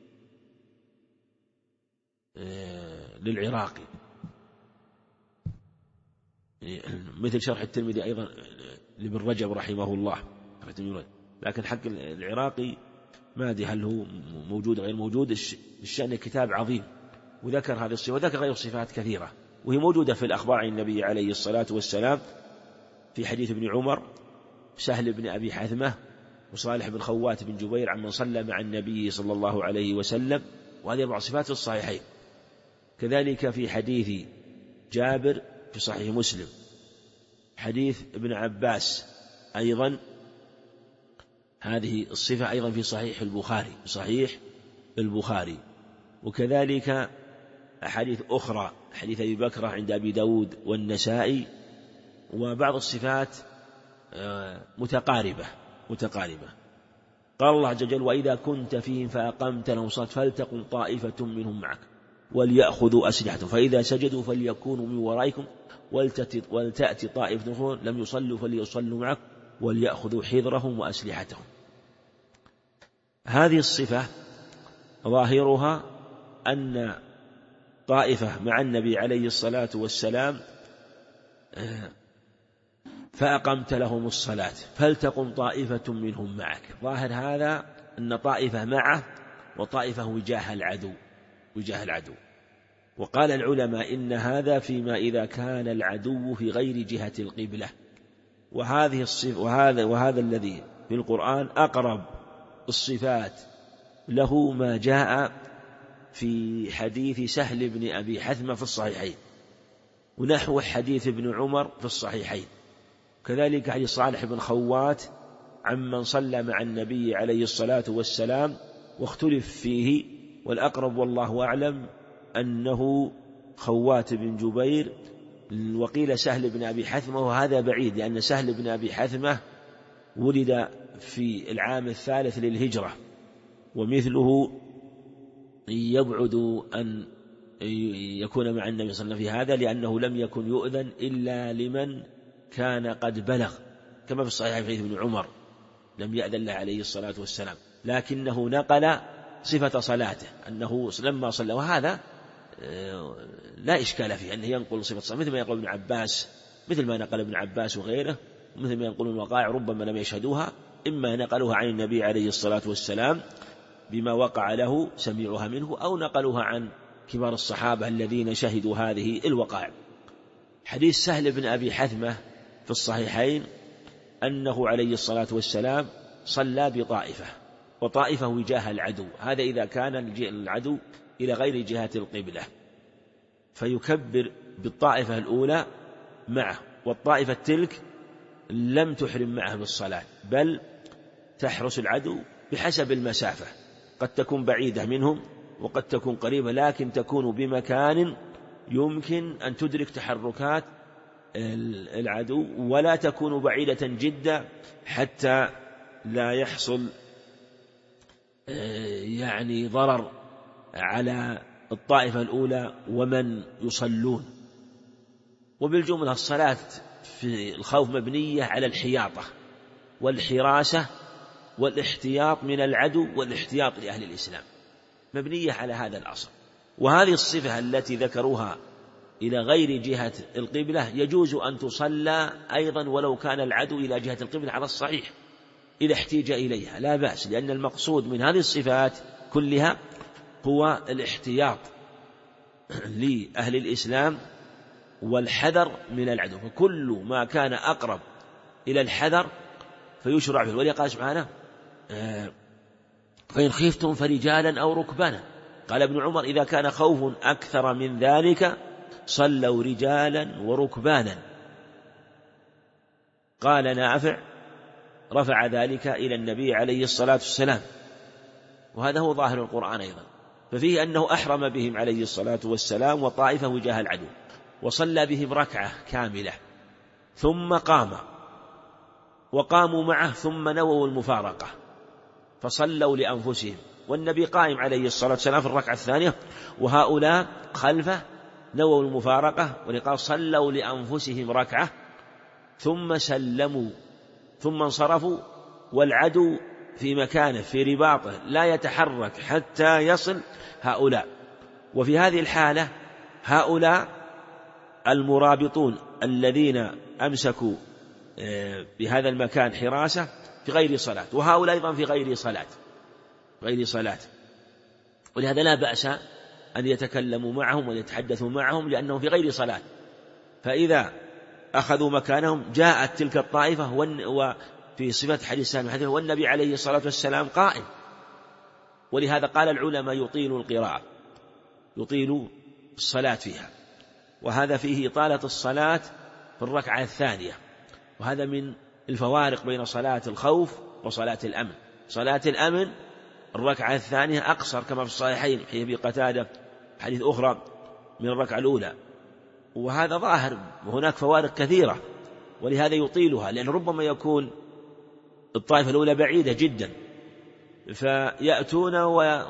Speaker 2: للعراقي، مثل شرح الترمذي أيضا لابن رجب رحمه الله، لكن حق العراقي ما أدري هل هو موجود غير موجود. الشأن كتاب عظيم، وذكر هذه الصفة وذكر غير صفات كثيرة، وهي موجودة في الأخبار عن النبي عليه الصلاة والسلام في حديث ابن عمر، سهل بن أبي حثمة، وصالح بن خوات بن جبير عمن صلى مع النبي صلى الله عليه وسلم، وهذه 4 صفات في الصحيحين. كذلك في حديث جابر في صحيح مسلم، حديث ابن عباس أيضا هذه الصفة أيضا في صحيح البخاري، وكذلك أحاديث أخرى، حديث أبي بكر عند أبي داود والنسائي. وبعض الصفات متقاربة. قال الله عز وجل: وإذا كنت فيهم فأقمت لهم الصلاة فلتقم طائفة منهم معك وليأخذوا أسلحتهم فإذا سجدوا فليكونوا من ورائكم ولتأتي طائفة أخرى لم يصلوا فليصلوا معك وليأخذوا حذرهم وأسلحتهم. هذه الصفة ظاهرها أن طائفة مع النبي عليه الصلاة والسلام فأقمت لهم الصلاة فلتقم طائفة منهم معك، ظاهر هذا أن طائفة معه وطائفة وجاه العدو. وقال العلماء إن هذا فيما إذا كان العدو في غير جهة القبلة. وهذه الصفة وهذا الذي في القرآن أقرب الصفات له ما جاء في حديث سهل بن أبي حثمة في الصحيحين، ونحو حديث ابن عمر في الصحيحين، كذلك حديث صالح بن خوات عمن صلى مع النبي عليه الصلاة والسلام، واختلف فيه، والأقرب والله أعلم أنه خوات بن جبير، وقيل سهل بن أبي حثمة، وهذا بعيد لأن سهل بن أبي حثمة ولد في العام 3 للهجرة، ومثله يبعد أن يكون مع النبي صلى الله عليه وسلم في هذا، لأنه لم يكن يؤذن إلا لمن كان قد بلغ، كما في الصحيح في حديث ابن عمر لم يأذن له عليه الصلاة والسلام، لكنه نقل صفة صلاته أنه لما صلى، وهذا لا إشكال فيه أنه ينقل صفة صلاة، مثل ما يقول ابن عباس، مثل ما نقل ابن عباس وغيره، مثل ما ينقل الوقائع ربما لم يشهدوها، إما نقلوها عن النبي عليه الصلاة والسلام بما وقع له سمعوها منه، أو نقلوها عن كبار الصحابة الذين شهدوا هذه الوقائع. حديث سهل بن أبي حثمة في الصحيحين أنه عليه الصلاة والسلام صلى بطائفة، وطائفة وجاه العدو، هذا إذا كان العدو إلى غير جهة القبلة، فيكبر بالطائفة الأولى معه، والطائفة تلك لم تحرم معه بالصلاة، بل تحرس العدو بحسب المسافة، قد تكون بعيدة منهم وقد تكون قريبة، لكن تكون بمكان يمكن أن تدرك تحركات العدو، ولا تكون بعيدة جدا حتى لا يحصل يعني ضرر على الطائفة الأولى ومن يصلون. وبالجملة الصلاة في الخوف مبنية على الحياطة والحراسة والاحتياط من العدو والاحتياط لأهل الإسلام، مبنية على هذا الأصل. وهذه الصفة التي ذكروها إلى غير جهة القبلة يجوز أن تصلى أيضا ولو كان العدو إلى جهة القبلة على الصحيح إذا احتيج إليها، لا بأس، لأن المقصود من هذه الصفات كلها هو الاحتياط لأهل الإسلام والحذر من العدو، فكل ما كان أقرب إلى الحذر فيشرع به. ولذلك قال سبحانه فإن خفتم فرجالا أو ركبانا. قال ابن عمر إذا كان خوف أكثر من ذلك صلوا رجالا وركبانا. قال نافع رفع ذلك إلى النبي عليه الصلاة والسلام، وهذا هو ظاهر القرآن أيضا، ففيه أنه أحرم بهم عليه الصلاة والسلام وطائفة وجاه العدو، وصلى بهم ركعة كاملة ثم قام وقاموا معه ثم نووا المفارقة فصلوا لأنفسهم، والنبي قائم عليه الصلاة والسلام في الركعة الثانية وهؤلاء خلفه نووا المفارقة، ولقال صلوا لأنفسهم ركعة ثم سلموا ثم انصرفوا والعدو في مكانه في رباطه لا يتحرك حتى يصل هؤلاء. وفي هذه الحالة هؤلاء المرابطون الذين أمسكوا بهذا المكان حراسة في غير صلاة، وهؤلاء أيضا في غير صلاة، ولهذا لا بأس أن يتكلموا معهم ويتحدثوا معهم لأنهم في غير صلاة، فإذا أخذوا مكانهم جاءت تلك الطائفة وفي صفة حديث سالم الحديث والنبي عليه الصلاة والسلام قائم. ولهذا قال العلماء يطيل القراءة، يطيل الصلاة فيها، وهذا فيه إطالة الصلاة في الركعة الثانية، وهذا من الفوارق بين صلاة الخوف وصلاة الأمن. صلاة الأمن الركعة الثانية أقصر كما في الصحيحين في أبي قتادة حديث أخرى من الركعة الأولى، وهذا ظاهر، وهناك فوارق كثيرة، ولهذا يطيلها، لأن ربما يكون الطائفة الأولى بعيدة جدا فيأتون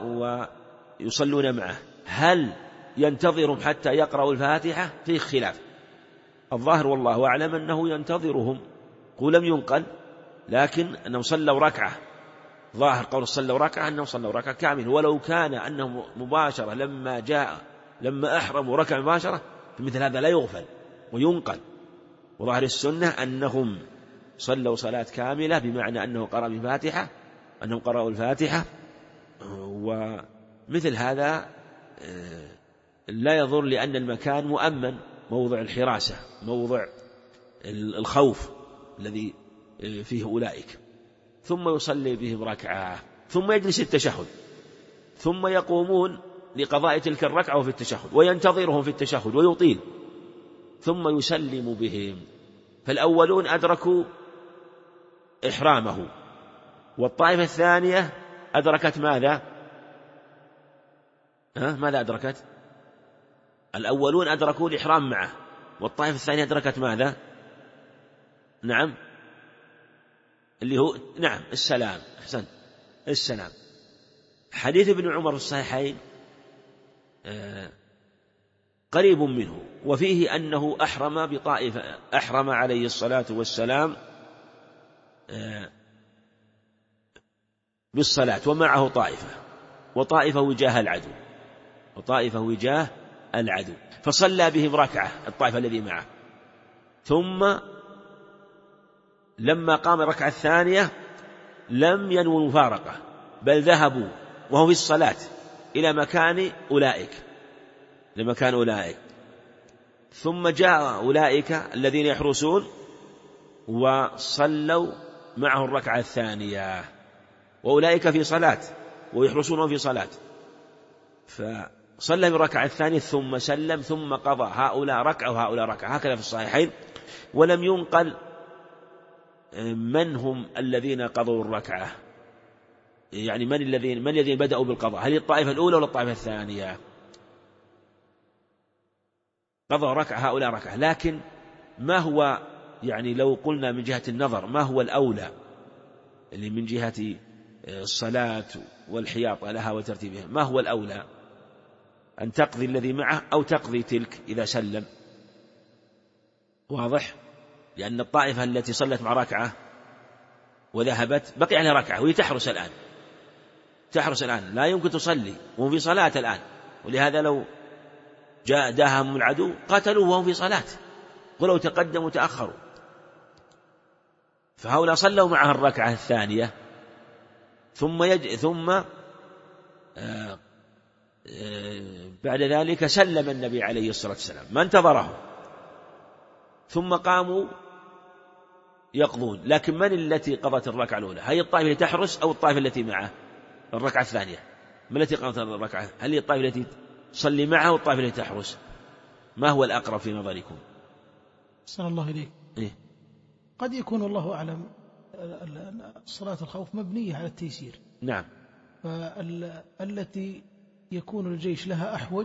Speaker 2: ويصلون معه، هل ينتظرهم حتى يقرأوا الفاتحة؟ فيه خلاف، الظاهر والله أعلم أنه ينتظرهم، ولم ينقل، لكن أنهم صلوا ركعة، ظاهر قول صلوا ركعة أنهم صلوا ركعة كاملة، ولو كان أنهم مباشرة لما أحرموا ركعة مباشرة مثل هذا لا يغفل وينقل، وظاهر السنة أنهم صلوا صلاة كاملة بمعنى أنه قرأ الفاتحة، أنهم قرأوا الفاتحة، ومثل هذا لا يضر لأن المكان مؤمن، موضع الحراسة، موضع الخوف الذي فيه أولئك. ثم يصلي بهم ركعة ثم يجلس التشهد، ثم يقومون لقضاء تلك الركعة وفي التشهد، وينتظرهم في التشهد ويطيل، ثم يسلم بهم. فالأولون أدركوا إحرامه، والطائفة الثانية أدركت ماذا؟ ماذا أدركت؟ الأولون أدركوا الإحرام معه، والطائفة الثانية أدركت ماذا؟ نعم، اللي هو نعم السلام. أحسن، السلام. حديث ابن عمر في الصحيحين قريب منه، وفيه أنه أحرم بطائفة، أحرم عليه الصلاة والسلام بالصلاة ومعه طائفة وجاه العدو، فصلى بهم ركعة الطائفة الذي معه، ثم لما قام الركعة الثانية لم ينووا المفارقة، بل ذهبوا وهو في الصلاة إلى مكان أولئك، ثم جاء أولئك الذين يحرسون وصلوا معه الركعة الثانية، وأولئك في صلاة ويحرسون في صلاة، فصلى بالركعة الثانية ثم سلم، ثم قضى هؤلاء ركعة وهؤلاء ركعة، هكذا في الصحيحين. ولم ينقل من هم الذين قضوا الركعة؟ يعني من الذين بدأوا بالقضاء؟ هل الطائفة الأولى ولا الطائفة الثانية؟ قضوا ركعة هؤلاء ركعة، لكن ما هو يعني لو قلنا من جهة النظر ما هو الأولى اللي من جهة الصلاة والحياط لها وترتيبها، ما هو الأولى؟ أن تقضي الذي معه أو تقضي تلك إذا سلم؟ واضح؟ لأن الطائفة التي صلت مع ركعة وذهبت بقي عليها ركعة وهي تحرس الآن لا يمكن تصلي وهم في صلاة الآن، ولهذا لو جاء داهم العدو قاتلوه وهم في صلاة ولو تقدموا تأخروا. فهؤلاء صلوا معها الركعة الثانية ثم بعد ذلك سلم النبي عليه الصلاة والسلام، ما انتظره، ثم قاموا يقضون. لكن من التي قضت الركعة الأولى؟ هي الطائفة التي تحرس أو الطائفة التي معه الركعة الثانية؟ من التي قضت الركعة؟ هل هي الطائفة التي تصلي معه أو الطائفة التي تحرس؟ ما هو الأقرب في نظركم؟
Speaker 1: أحسن الله إليك. قد يكون الله أعلم صلاة الخوف مبنية على التيسير.
Speaker 2: نعم.
Speaker 1: فالتي يكون الجيش لها أحوج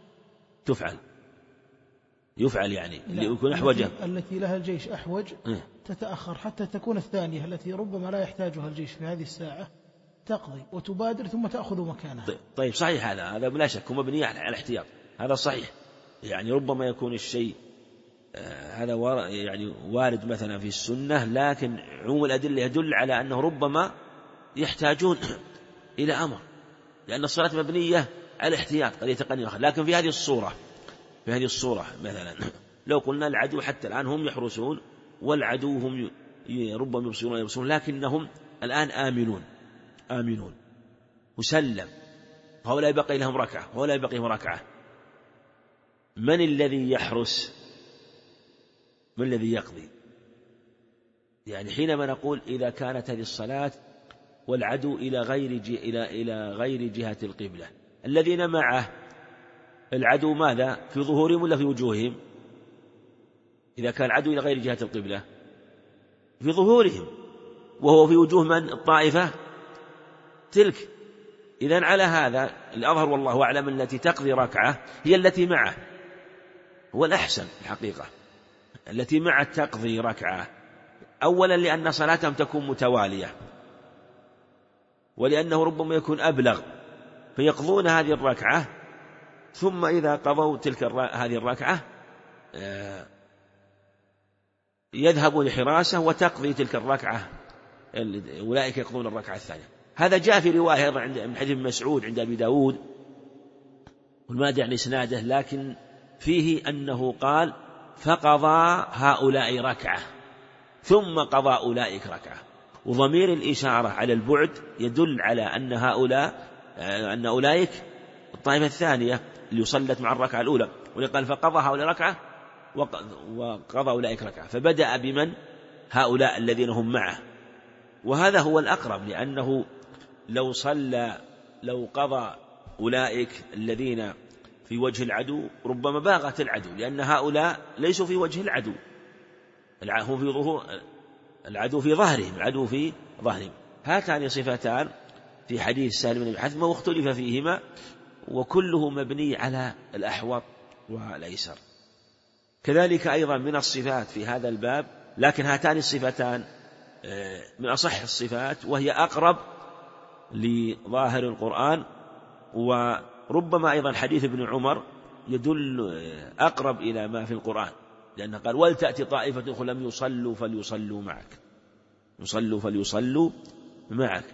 Speaker 2: يفعل يعني اللي يكون أحوجه،
Speaker 1: التي لها الجيش أحوج تتأخر حتى تكون الثانية التي ربما لا يحتاجها الجيش في هذه الساعة تقضي وتبادر ثم تأخذ مكانها.
Speaker 2: طيب صحيح، هذا بلا شك هو مبني على الاحتياط، هذا صحيح. يعني ربما يكون الشيء هذا يعني وارد مثلا في السنة، لكن عموم الأدلة يدل على أنه ربما يحتاجون إلى أمر، لأن الصلاة مبنية على الاحتياط قد يتقنن آخر. لكن في هذه الصورة مثلا لو قلنا العدو حتى الآن هم يحرسون والعدو هم ربما يبصرون لكنهم الآن آمنون وسلم، وهؤلاء بقي لهم ركعة وهؤلاء بقي لهم ركعة. من الذي يحرس؟ من الذي يقضي؟ يعني حينما نقول إذا كانت هذه الصلاة والعدو إلى غير جهة القبلة، الذين معه العدو ماذا؟ في ظهورهم ولا في وجوههم؟ إذا كان العدو إلى غير جهة القبلة في ظهورهم، وهو في وجوه من؟ الطائفة تلك. إذن على هذا الأظهر والله أعلم التي تقضي ركعة هي التي معه، هو الأحسن الحقيقة، التي معه تقضي ركعة، أولا لأن صلاتهم تكون متوالية، ولأنه ربما يكون أبلغ، فيقضون هذه الركعة ثم إذا قضوا هذه الركعة يذهبون لحراسة وتقضي تلك الركعة، أولئك يقضون الركعة الثانية. هذا جاء في رواية أيضا من حديث ابن مسعود عند أبي داود والما أدري عن إسناده، لكن فيه أنه قال فقضى هؤلاء ركعة ثم قضى أولئك ركعة، وضمير الإشارة على البعد يدل على أن أولئك الطائفة الثانية اللي صلت مع الركعة الأولى، ولقال فقضى هؤلاء ركعة وقضى أولئك ركعة، فبدأ بمن؟ هؤلاء الذين هم معه. وهذا هو الأقرب، لأنه لو قضى أولئك الذين في وجه العدو ربما باغت العدو، لأن هؤلاء ليسوا في وجه العدو، هم في ظهور العدو في ظهرهم. هاتان صفتان في حديث سالم بن أبي حثمة واختلف فيهما، وكله مبني على الأحوط والأيسر. كذلك أيضا من الصفات في هذا الباب، لكن هاتان الصفتان من أصح الصفات وهي أقرب لظاهر القرآن، وربما أيضا حديث ابن عمر يدل أقرب إلى ما في القرآن، لأنه قال ولتأتي طائفة لم يصلوا فليصلوا معك.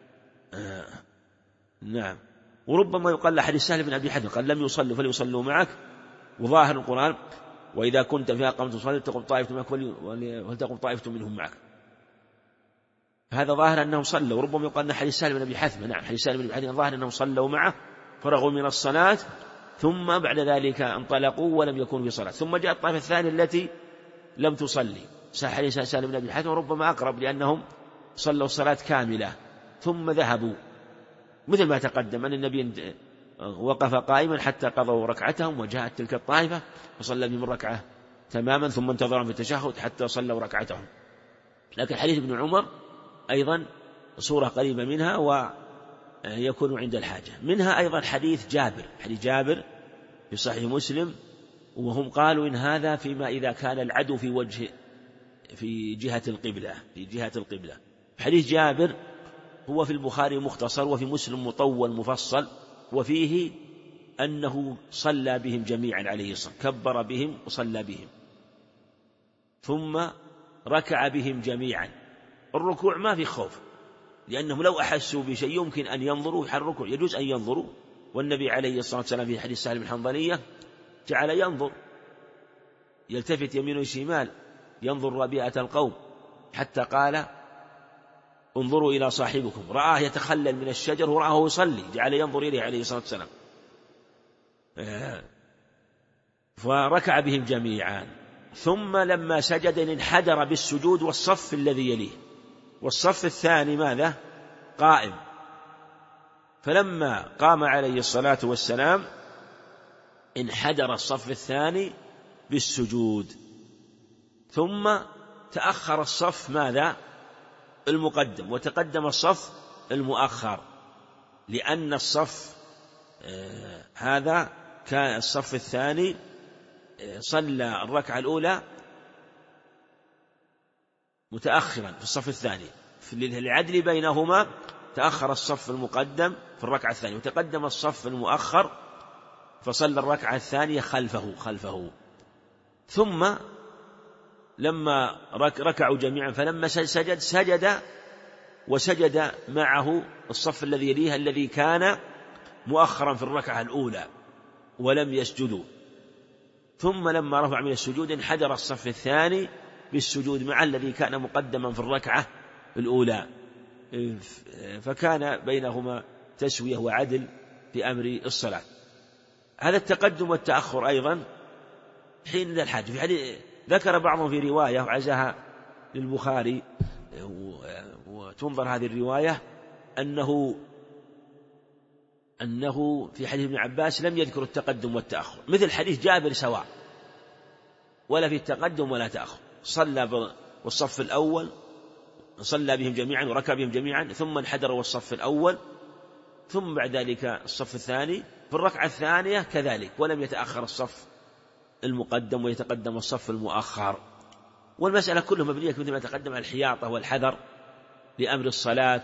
Speaker 2: نعم. وربما يقال حديث سهل بن أبي حثمة قال لم يصلوا فليصلوا معك، وظاهر القرآن وإذا كنت فيها قامت تصلي تقم طائفة معك ولتقم طائفة منهم معك. هذا ظاهر أنهم صلوا. وربما يقال أن حديث سهل بن أبي حثمة، نعم حديث سهل بن أبي حثمة ظاهر أنهم صلوا معه فرغوا من الصلاة ثم بعد ذلك انطلقوا ولم يكونوا في صلاة، ثم جاء الطائفة الثانية التي لم تصلي. حديث سهل بن أبي حثمة ربما أقرب، لأنهم صلوا الصلاة كاملة ثم ذهبوا، مثل ما تقدم أن النبي وقف قائما حتى قضوا ركعتهم، وجاءت تلك الطائفة وصلى بهم الركعة تماما ثم انتظروا في التشهد حتى صلوا ركعتهم. لكن حديث ابن عمر أيضا صورة قريبة منها ويكون عند الحاجة. منها أيضا حديث جابر في صحيح مسلم، وهم قالوا إن هذا فيما إذا كان العدو في جهة القبلة. حديث جابر هو في البخاري مختصر وفي مسلم مطول مفصل، وفيه أنه صلى بهم جميعا عليه الصلاة، كبر بهم وصلى بهم ثم ركع بهم جميعا. الركوع ما في خوف، لأنهم لو أحسوا بشيء يمكن أن ينظروا يحركوا، يجوز أن ينظروا، والنبي عليه الصلاة والسلام في حديث سهل بن حنظلية جعل ينظر، يلتفت يمين وشمال ينظر ربيعة القوم، حتى قال انظروا إلى صاحبكم، رآه يتخلل من الشجر ورآه يصلي، جعل ينظر إليه عليه الصلاة والسلام. فركع بهم جميعا، ثم لما سجد انحدر بالسجود والصف الذي يليه، والصف الثاني ماذا؟ قائم. فلما قام عليه الصلاة والسلام انحدر الصف الثاني بالسجود، ثم تأخر الصف ماذا؟ المقدم، وتقدم الصف المؤخر، لأن الصف هذا كان الصف الثاني صلى الركعة الأولى متأخرا في الصف الثاني، للعدل بينهما تأخر الصف المقدم في الركعة الثانية وتقدم الصف المؤخر، فصلى الركعة الثانية خلفه. ثم لما ركعوا جميعا فلما سجد وسجد معه الصف الذي يليه الذي كان مؤخرا في الركعة الأولى ولم يسجدوا. ثم لما رفع من السجود انحدر الصف الثاني بالسجود مع الذي كان مقدما في الركعة الأولى، فكان بينهما تسوية وعدل في أمر الصلاة. هذا التقدم والتأخر أيضا حين ذا الحاجة. في حديث ذكر بعضهم في رواية وعزاها للبخاري، وتنظر هذه الرواية أنه في حديث ابن عباس لم يذكر التقدم والتأخر، مثل حديث جابر سواء، ولا في التقدم ولا تأخر، صلى والصف الأول صلى بهم جميعا وركع بهم جميعا، ثم انحدر والصف الأول، ثم بعد ذلك الصف الثاني في الركعة الثانية كذلك، ولم يتأخر الصف المقدم ويتقدم الصف المؤخر. والمسألة كلها مبنية مثل ما تقدم على الحياطة والحذر لأمر الصلاة.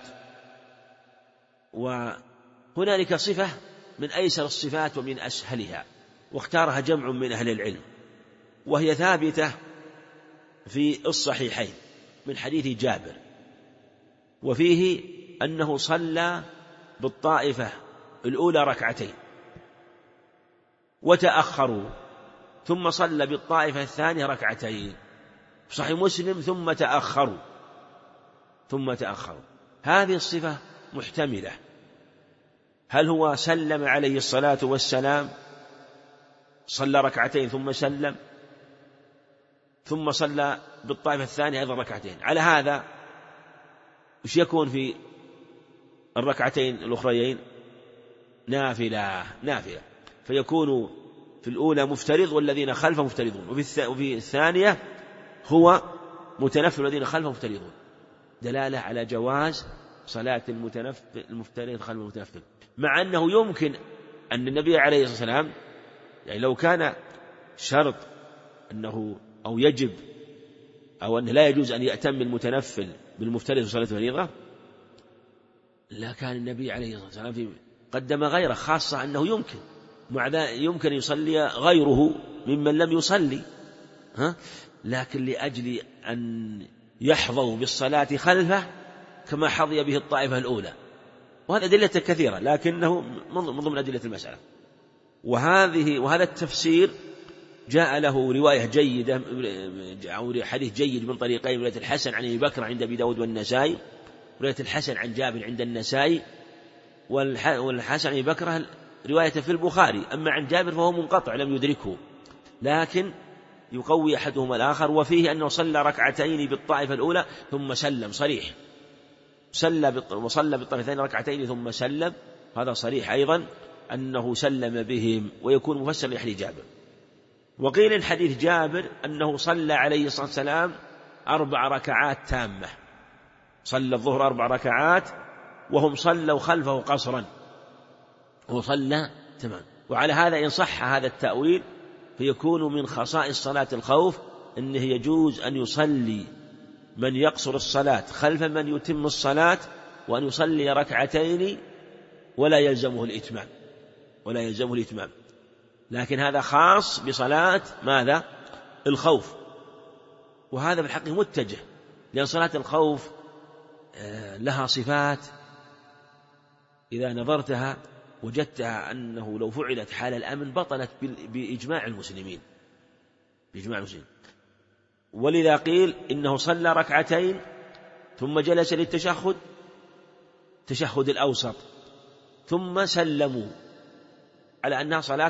Speaker 2: وهنالك صفة من أيسر الصفات ومن أسهلها واختارها جمع من أهل العلم، وهي ثابتة في الصحيحين من حديث جابر، وفيه أنه صلى بالطائفة الأولى ركعتين وتأخروا، ثم صلى بالطائفة الثانية ركعتين، صحيح مسلم، ثم تأخروا. هذه الصفة محتملة، هل هو سلم عليه الصلاة والسلام صلى ركعتين ثم سلم، ثم صلى بالطائفة الثانية أيضا ركعتين؟ على هذا وش يكون في الركعتين الأخريين؟ نافلة، فيكون في الأولى مفترض والذين خلفه مفترضون، وفي الثانية هو متنفل والذين خلفه مفترضون، دلالة على جواز صلاة المفترض خلف المتنفل. مع أنه يمكن أن النبي عليه الصلاة والسلام يعني لو كان شرط أنه أو يجب أو أنه لا يجوز أن يأتم المتنفل بالمفترض في صلاة الفريضة، لا كان النبي عليه الصلاة والسلام قدم غيره، خاصة أنه يمكن يصلي غيره ممن لم يصلي، لكن لأجل أن يحظوا بالصلاة خلفه كما حظي به الطائفة الأولى. وهذا أدلة كثيرة لكنه من ضمن أدلة المسألة. وهذا التفسير جاء له رواية جيدة أو حديث جيد من طريقين، رواية الحسن عن أبي بكر عند أبي داود والنسائي، رواية الحسن عن جابر عند النسائي، والحسن عن أبي بكر رواية في البخاري، أما عن جابر فهو منقطع لم يدركه، لكن يقوي أحدهما الآخر. وفيه أنه صلى ركعتين بالطائفة الأولى ثم سلم، صريح، وصلى بالطائفة الثانية ركعتين ثم سلم، هذا صريح أيضا أنه سلم بهم، ويكون مفسر لحديث جابر. وقيل إن حديث جابر أنه صلى عليه الصلاة والسلام 4 ركعات تامة، صلى الظهر 4 ركعات وهم صلوا خلفه قصرا وصلى تمام. وعلى هذا إن صح هذا التأويل فيكون من خصائص صلاة الخوف أنه يجوز أن يصلي من يقصر الصلاة خلف من يتم الصلاة، وأن يصلي ركعتين ولا يلزمه الإتمام، لكن هذا خاص بصلاة ماذا؟ الخوف. وهذا بالحقيقة متجه، لأن صلاة الخوف لها صفات إذا نظرتها وجدتها أنه لو فعلت حال الأمن بطلت بإجماع المسلمين. ولذا قيل إنه صلى ركعتين ثم جلس للتشهد، تشهد الأوسط، ثم سلموا، على أنها صلاة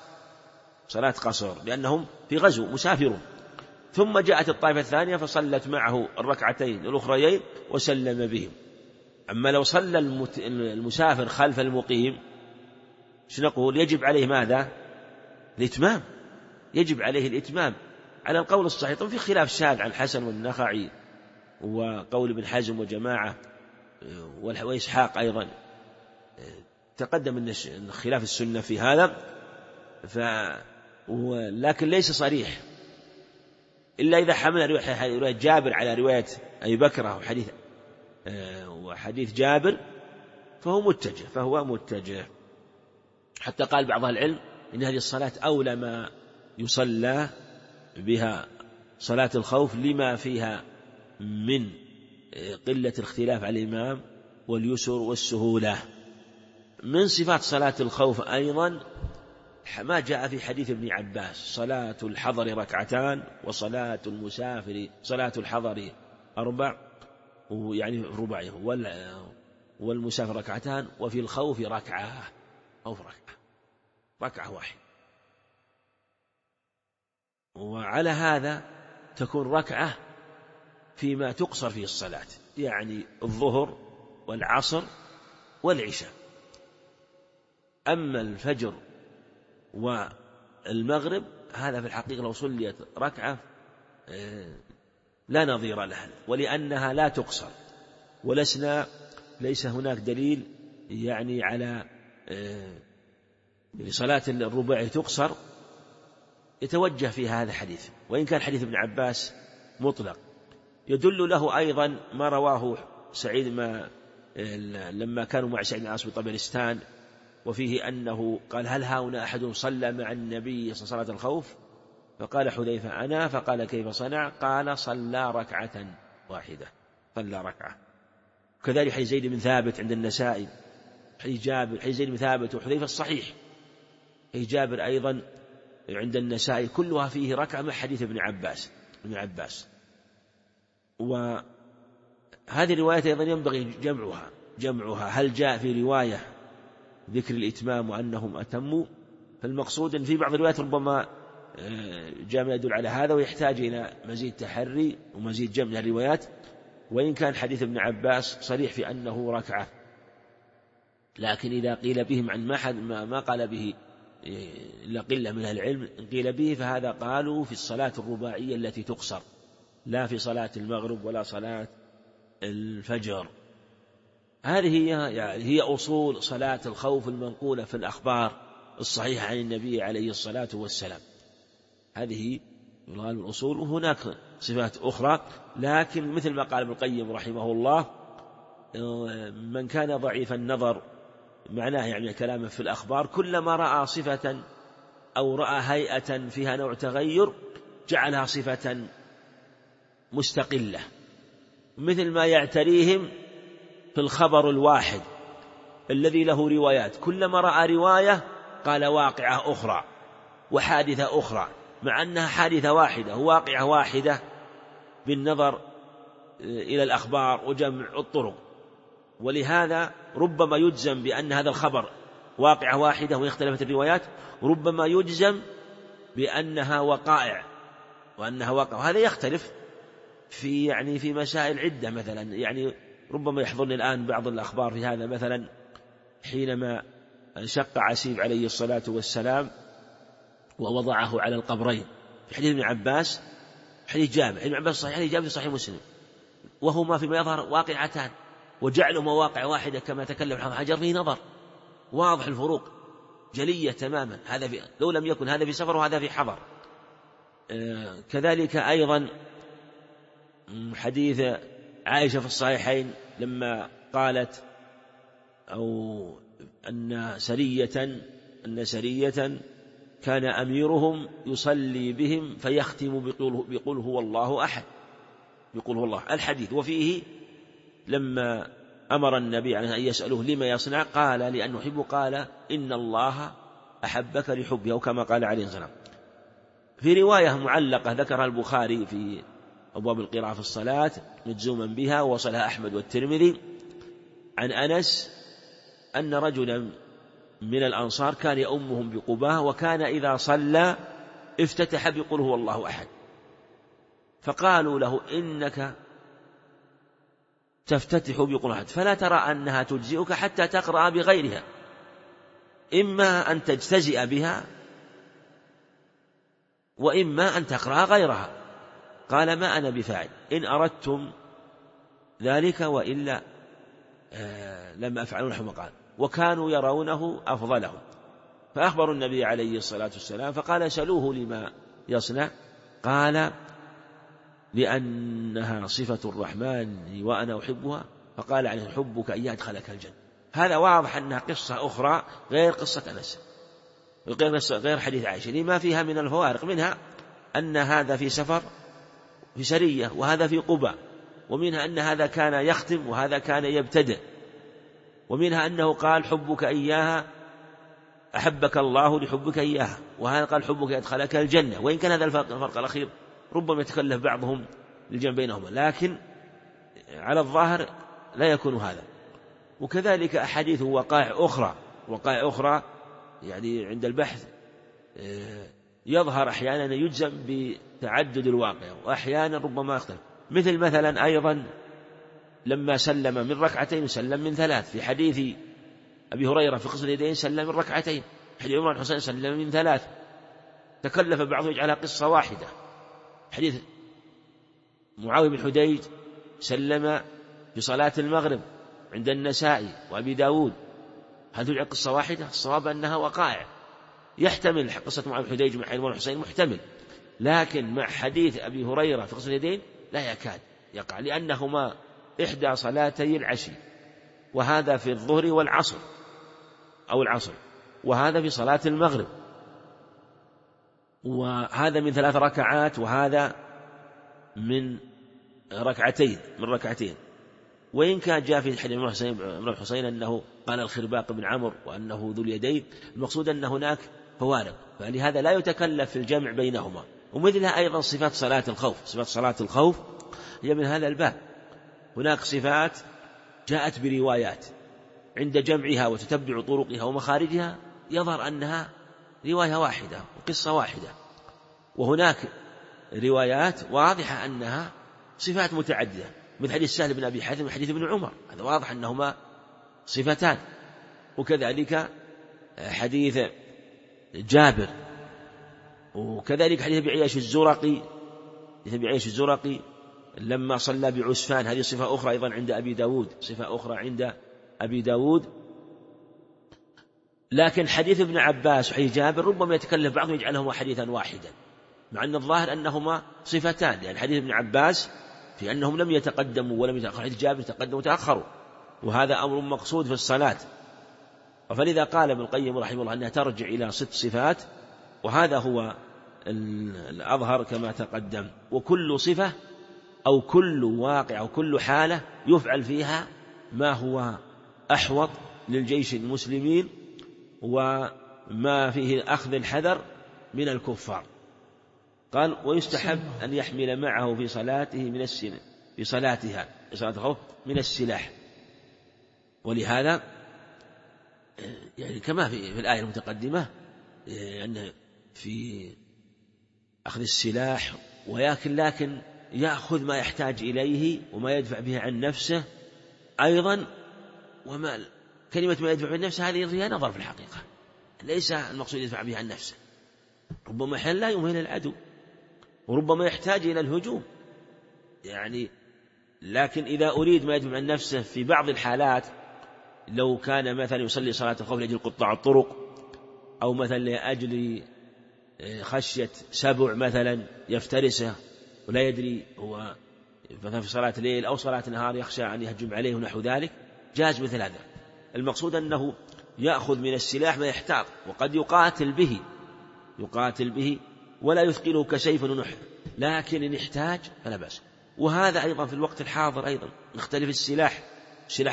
Speaker 2: قصر لأنهم في غزو مسافرون. ثم جاءت الطائفة الثانية فصلت معه الركعتين الأخريين وسلم بهم. أما لو صلى المسافر خلف المقيم نقول يجب عليه ماذا؟ الإتمام، يجب عليه الإتمام على القول الصحيح. في خلاف شاذ عن الحسن والنخعي وقول ابن حزم وجماعة وإسحاق أيضا، تقدم أن خلاف السنة في هذا، لكن ليس صريح إلا إذا حمل رواية جابر على رواية أبي بكر وحديث جابر فهو متجه. حتى قال بعض العلم إن هذه الصلاة أولى ما يصلى بها صلاة الخوف لما فيها من قلة الاختلاف على الإمام واليسر والسهولة. من صفات صلاة الخوف أيضا ما جاء في حديث ابن عباس: صلاة الحضر ركعتان، وصلاة المسافر صلاة الحضر 4، يعني رباعيه، والمسافر ركعتان، وفي الخوف ركعة واحدة. وعلى هذا تكون ركعة فيما تقصر فيه الصلاة، يعني الظهر والعصر والعشاء. أما الفجر والمغرب هذا في الحقيقة لو صليت ركعة لا نظير لها، ولأنها لا تقصر، ليس هناك دليل يعني على صلاة الرباعي تقصر يتوجه في هذا الحديث. وإن كان حديث ابن عباس مطلق يدل له أيضا ما رواه سعيد لما كانوا مع سعيد بن العاص بطبرستان، وفيه أنه قال: هل هاهنا أحد صلى مع النبي صلاة الخوف؟ فقال حذيفة: أنا. فقال: كيف صنع؟ قال: صلى ركعة واحدة، صلى ركعة. كذلك حديث زيد بن ثابت عند النسائي، حديث جابر، حديث زيد بن ثابت وحذيفة الصحيح، حديث جابر أيضا عند النسائي، كلها فيه ركعة مع حديث ابن عباس. وهذه الرواية أيضا ينبغي جمعها. هل جاء في رواية ذكر الإتمام وأنهم أتموا؟ فالمقصود أن في بعض الروايات ربما جاء ما يدل على هذا، ويحتاج إلى مزيد تحري ومزيد جمع الروايات. وإن كان حديث ابن عباس صريح في أنه ركعة، لكن إذا قيل بهم عن ما قال به إلا قلة من العلم، إن قيل به فهذا قالوا في الصلاة الرباعية التي تقصر، لا في صلاة المغرب ولا صلاة الفجر. هذه هي أصول صلاة الخوف المنقولة في الأخبار الصحيحة عن النبي عليه الصلاة والسلام. هذه الأصول. وهناك صفات أخرى، لكن مثل ما قال ابن القيم رحمه الله: من كان ضعيف النظر، معناه يعني كلامه في الأخبار، كلما رأى صفة أو رأى هيئة فيها نوع تغير جعلها صفة مستقلة، مثل ما يعتريهم في الخبر الواحد الذي له روايات، كلما رأى رواية قال واقعة أخرى وحادثة أخرى، مع أنها حادثة واحدة وواقعة واحدة بالنظر إلى الأخبار وجمع الطرق. ولهذا ربما يجزم بأن هذا الخبر واقعة واحدة واختلفت الروايات، وربما يجزم بأنها وقائع وهذا يختلف في مسائل عدة. مثلا يعني ربما يحضرني الآن بعض الأخبار في هذا، مثلا حينما شق عسيب عليه الصلاة والسلام ووضعه على القبرين، في حديث ابن عباس حديث جابر ابن عباس صحيح، حديث جابر في صحيح مسلم، وهما فيما يظهر واقعتان، وجعلهما واقع واحدة كما تكلم حافظ حجر فيه نظر، واضح الفروق جلية تماما، هذا في لو لم يكن هذا في سفر وهذا في حضر. كذلك أيضا حديث عائشة في الصحيحين لما قالت أو أن سرية كان أميرهم يصلي بهم فيختم بقول هو الله أحد، بقول هو الله الحديث. وفيه لما أمر النبي أن يسأله لما يصنع قال لأنه يحب، قال إن الله أحبك لحبه، أو كما قال عليه الصلاة والسلام. في رواية معلقة ذكرها البخاري في أبواب القراءة في الصلاة مجزوما بها، ووصلها أحمد والترمذي عن أنس أن رجلا من الأنصار كان يؤمهم بقباء، وكان إذا صلى افتتح بقول هو الله أحد، فقالوا له إنك تفتتح بقول أحد فلا ترى أنها تجزئك حتى تقرأ بغيرها، إما أن تجتزئ بها وإما أن تقرأ غيرها. قال ما أنا بفاعل إن أردتم ذلك وإلا لم أفعل نحو ما قال، وكانوا يرونه أفضلهم. فأخبروا النبي عليه الصلاة والسلام فقال سلوه لما يصنع، قال لأنها صفة الرحمن وأنا أحبها، فقال عليه حبك أن يدخلك الجنة. هذا واضح أنها قصة أخرى غير قصة أنس، غير حديث عائشة، لما فيها من الفوارق، منها أن هذا في سفر في سرية وهذا في قباء، ومنها أن هذا كان يختم وهذا كان يبتدئ، ومنها أنه قال حبك إياها أحبك الله لحبك إياها، وهذا قال حبك يدخلك الجنة. وإن كان هذا الفرق الأخير ربما يتكلف بعضهم للجمع بينهما، لكن على الظاهر لا يكون هذا. وكذلك أحاديث وقائع أخرى يعني عند البحث يظهر أحيانا يجزم بتعدد الواقع، وأحيانا ربما يختلف، مثلا أيضا لما سلم من ركعتين سلم من ثلاث، في حديث أبي هريرة في قصة اليدين سلم من ركعتين، حديث عمر بن حسين سلم من ثلاث، تكلف بعضهم يجعلها قصة واحدة. حديث معاوية بن حديج سلم في صلاة المغرب عند النسائي وأبي داود، هل تجعل قصة واحدة؟ الصواب أنها وقائع، يحتمل قصة معاوية بن حديج مع عمر بن حسين محتمل، لكن مع حديث أبي هريرة في قصة اليدين لا يكاد يقع، لأنهما إحدى صلاتي العشي، وهذا في الظهر والعصر أو العصر، وهذا في صلاة المغرب، وهذا من 3 ركعات وهذا من ركعتين. وإن كان جاء في حديث عمر بن حسين أنه قال الخرباق بن عمرو وأنه ذو اليدين، المقصود أن هناك فوارق، فلهذا لا يتكلف في الجمع بينهما. ومثلها أيضا صفات صلاة الخوف هي من هذا الباب، هناك صفات جاءت بروايات عند جمعها وتتبع طرقها ومخارجها يظهر أنها رواية واحدة وقصة واحدة، وهناك روايات واضحة أنها صفات متعددة، مثل حديث سهل بن أبي حاتم وحديث ابن عمر، هذا واضح أنهما صفتان. وكذلك حديث جابر، وكذلك حديث أبي عياش الزرقي لما صلى بعسفان، هذه صفة أخرى أيضا عند أبي داود. لكن حديث ابن عباس وحديث جابر ربما يتكلف بعضهم يجعلهما حديثا واحدا، مع أن الظاهر أنهما صفتان، لأن يعني حديث ابن عباس في أنهم لم يتقدموا ولم يتأخروا، حديث جابر تقدموا وتأخروا، وهذا أمر مقصود في الصلاة. فلذا قال ابن القيم رحمه الله أنها ترجع إلى 6 صفات، وهذا هو الأظهر كما تقدم. وكل صفة أو كل واقع أو كل حالة يفعل فيها ما هو أحوط للجيش المسلمين وما فيه أخذ الحذر من الكفار. قال ويستحب أن يحمل معه في صلاته في صلاة الخوف من السلاح. ولهذا يعني كما في الآية المتقدمة أن في أخذ السلاح لكن يأخذ ما يحتاج إليه وما يدفع به عن نفسه أيضا. وما كلمة ما يدفع عن نفسه هذه فيها نظر في الحقيقة، ليس المقصود يدفع به عن نفسه، ربما حين لا يمهل العدو، وربما يحتاج إلى الهجوم يعني. لكن إذا أريد ما يدفع عن نفسه في بعض الحالات، لو كان مثلا يصلي صلاة الخوف لأجل قطاع الطرق، أو مثلا لأجل خشية سبع مثلا يفترسه ولا يدري هو مثلا في صلاة ليل أو صلاة نهار يخشى أن يهجم عليه ونحو ذلك، جاز مثل هذا. المقصود أنه يأخذ من السلاح ما يحتاط، وقد يقاتل به ولا يثقله كسيف ونحر، لكن إن احتاج فلا بأس. وهذا أيضا في الوقت الحاضر أيضا نختلف السلاح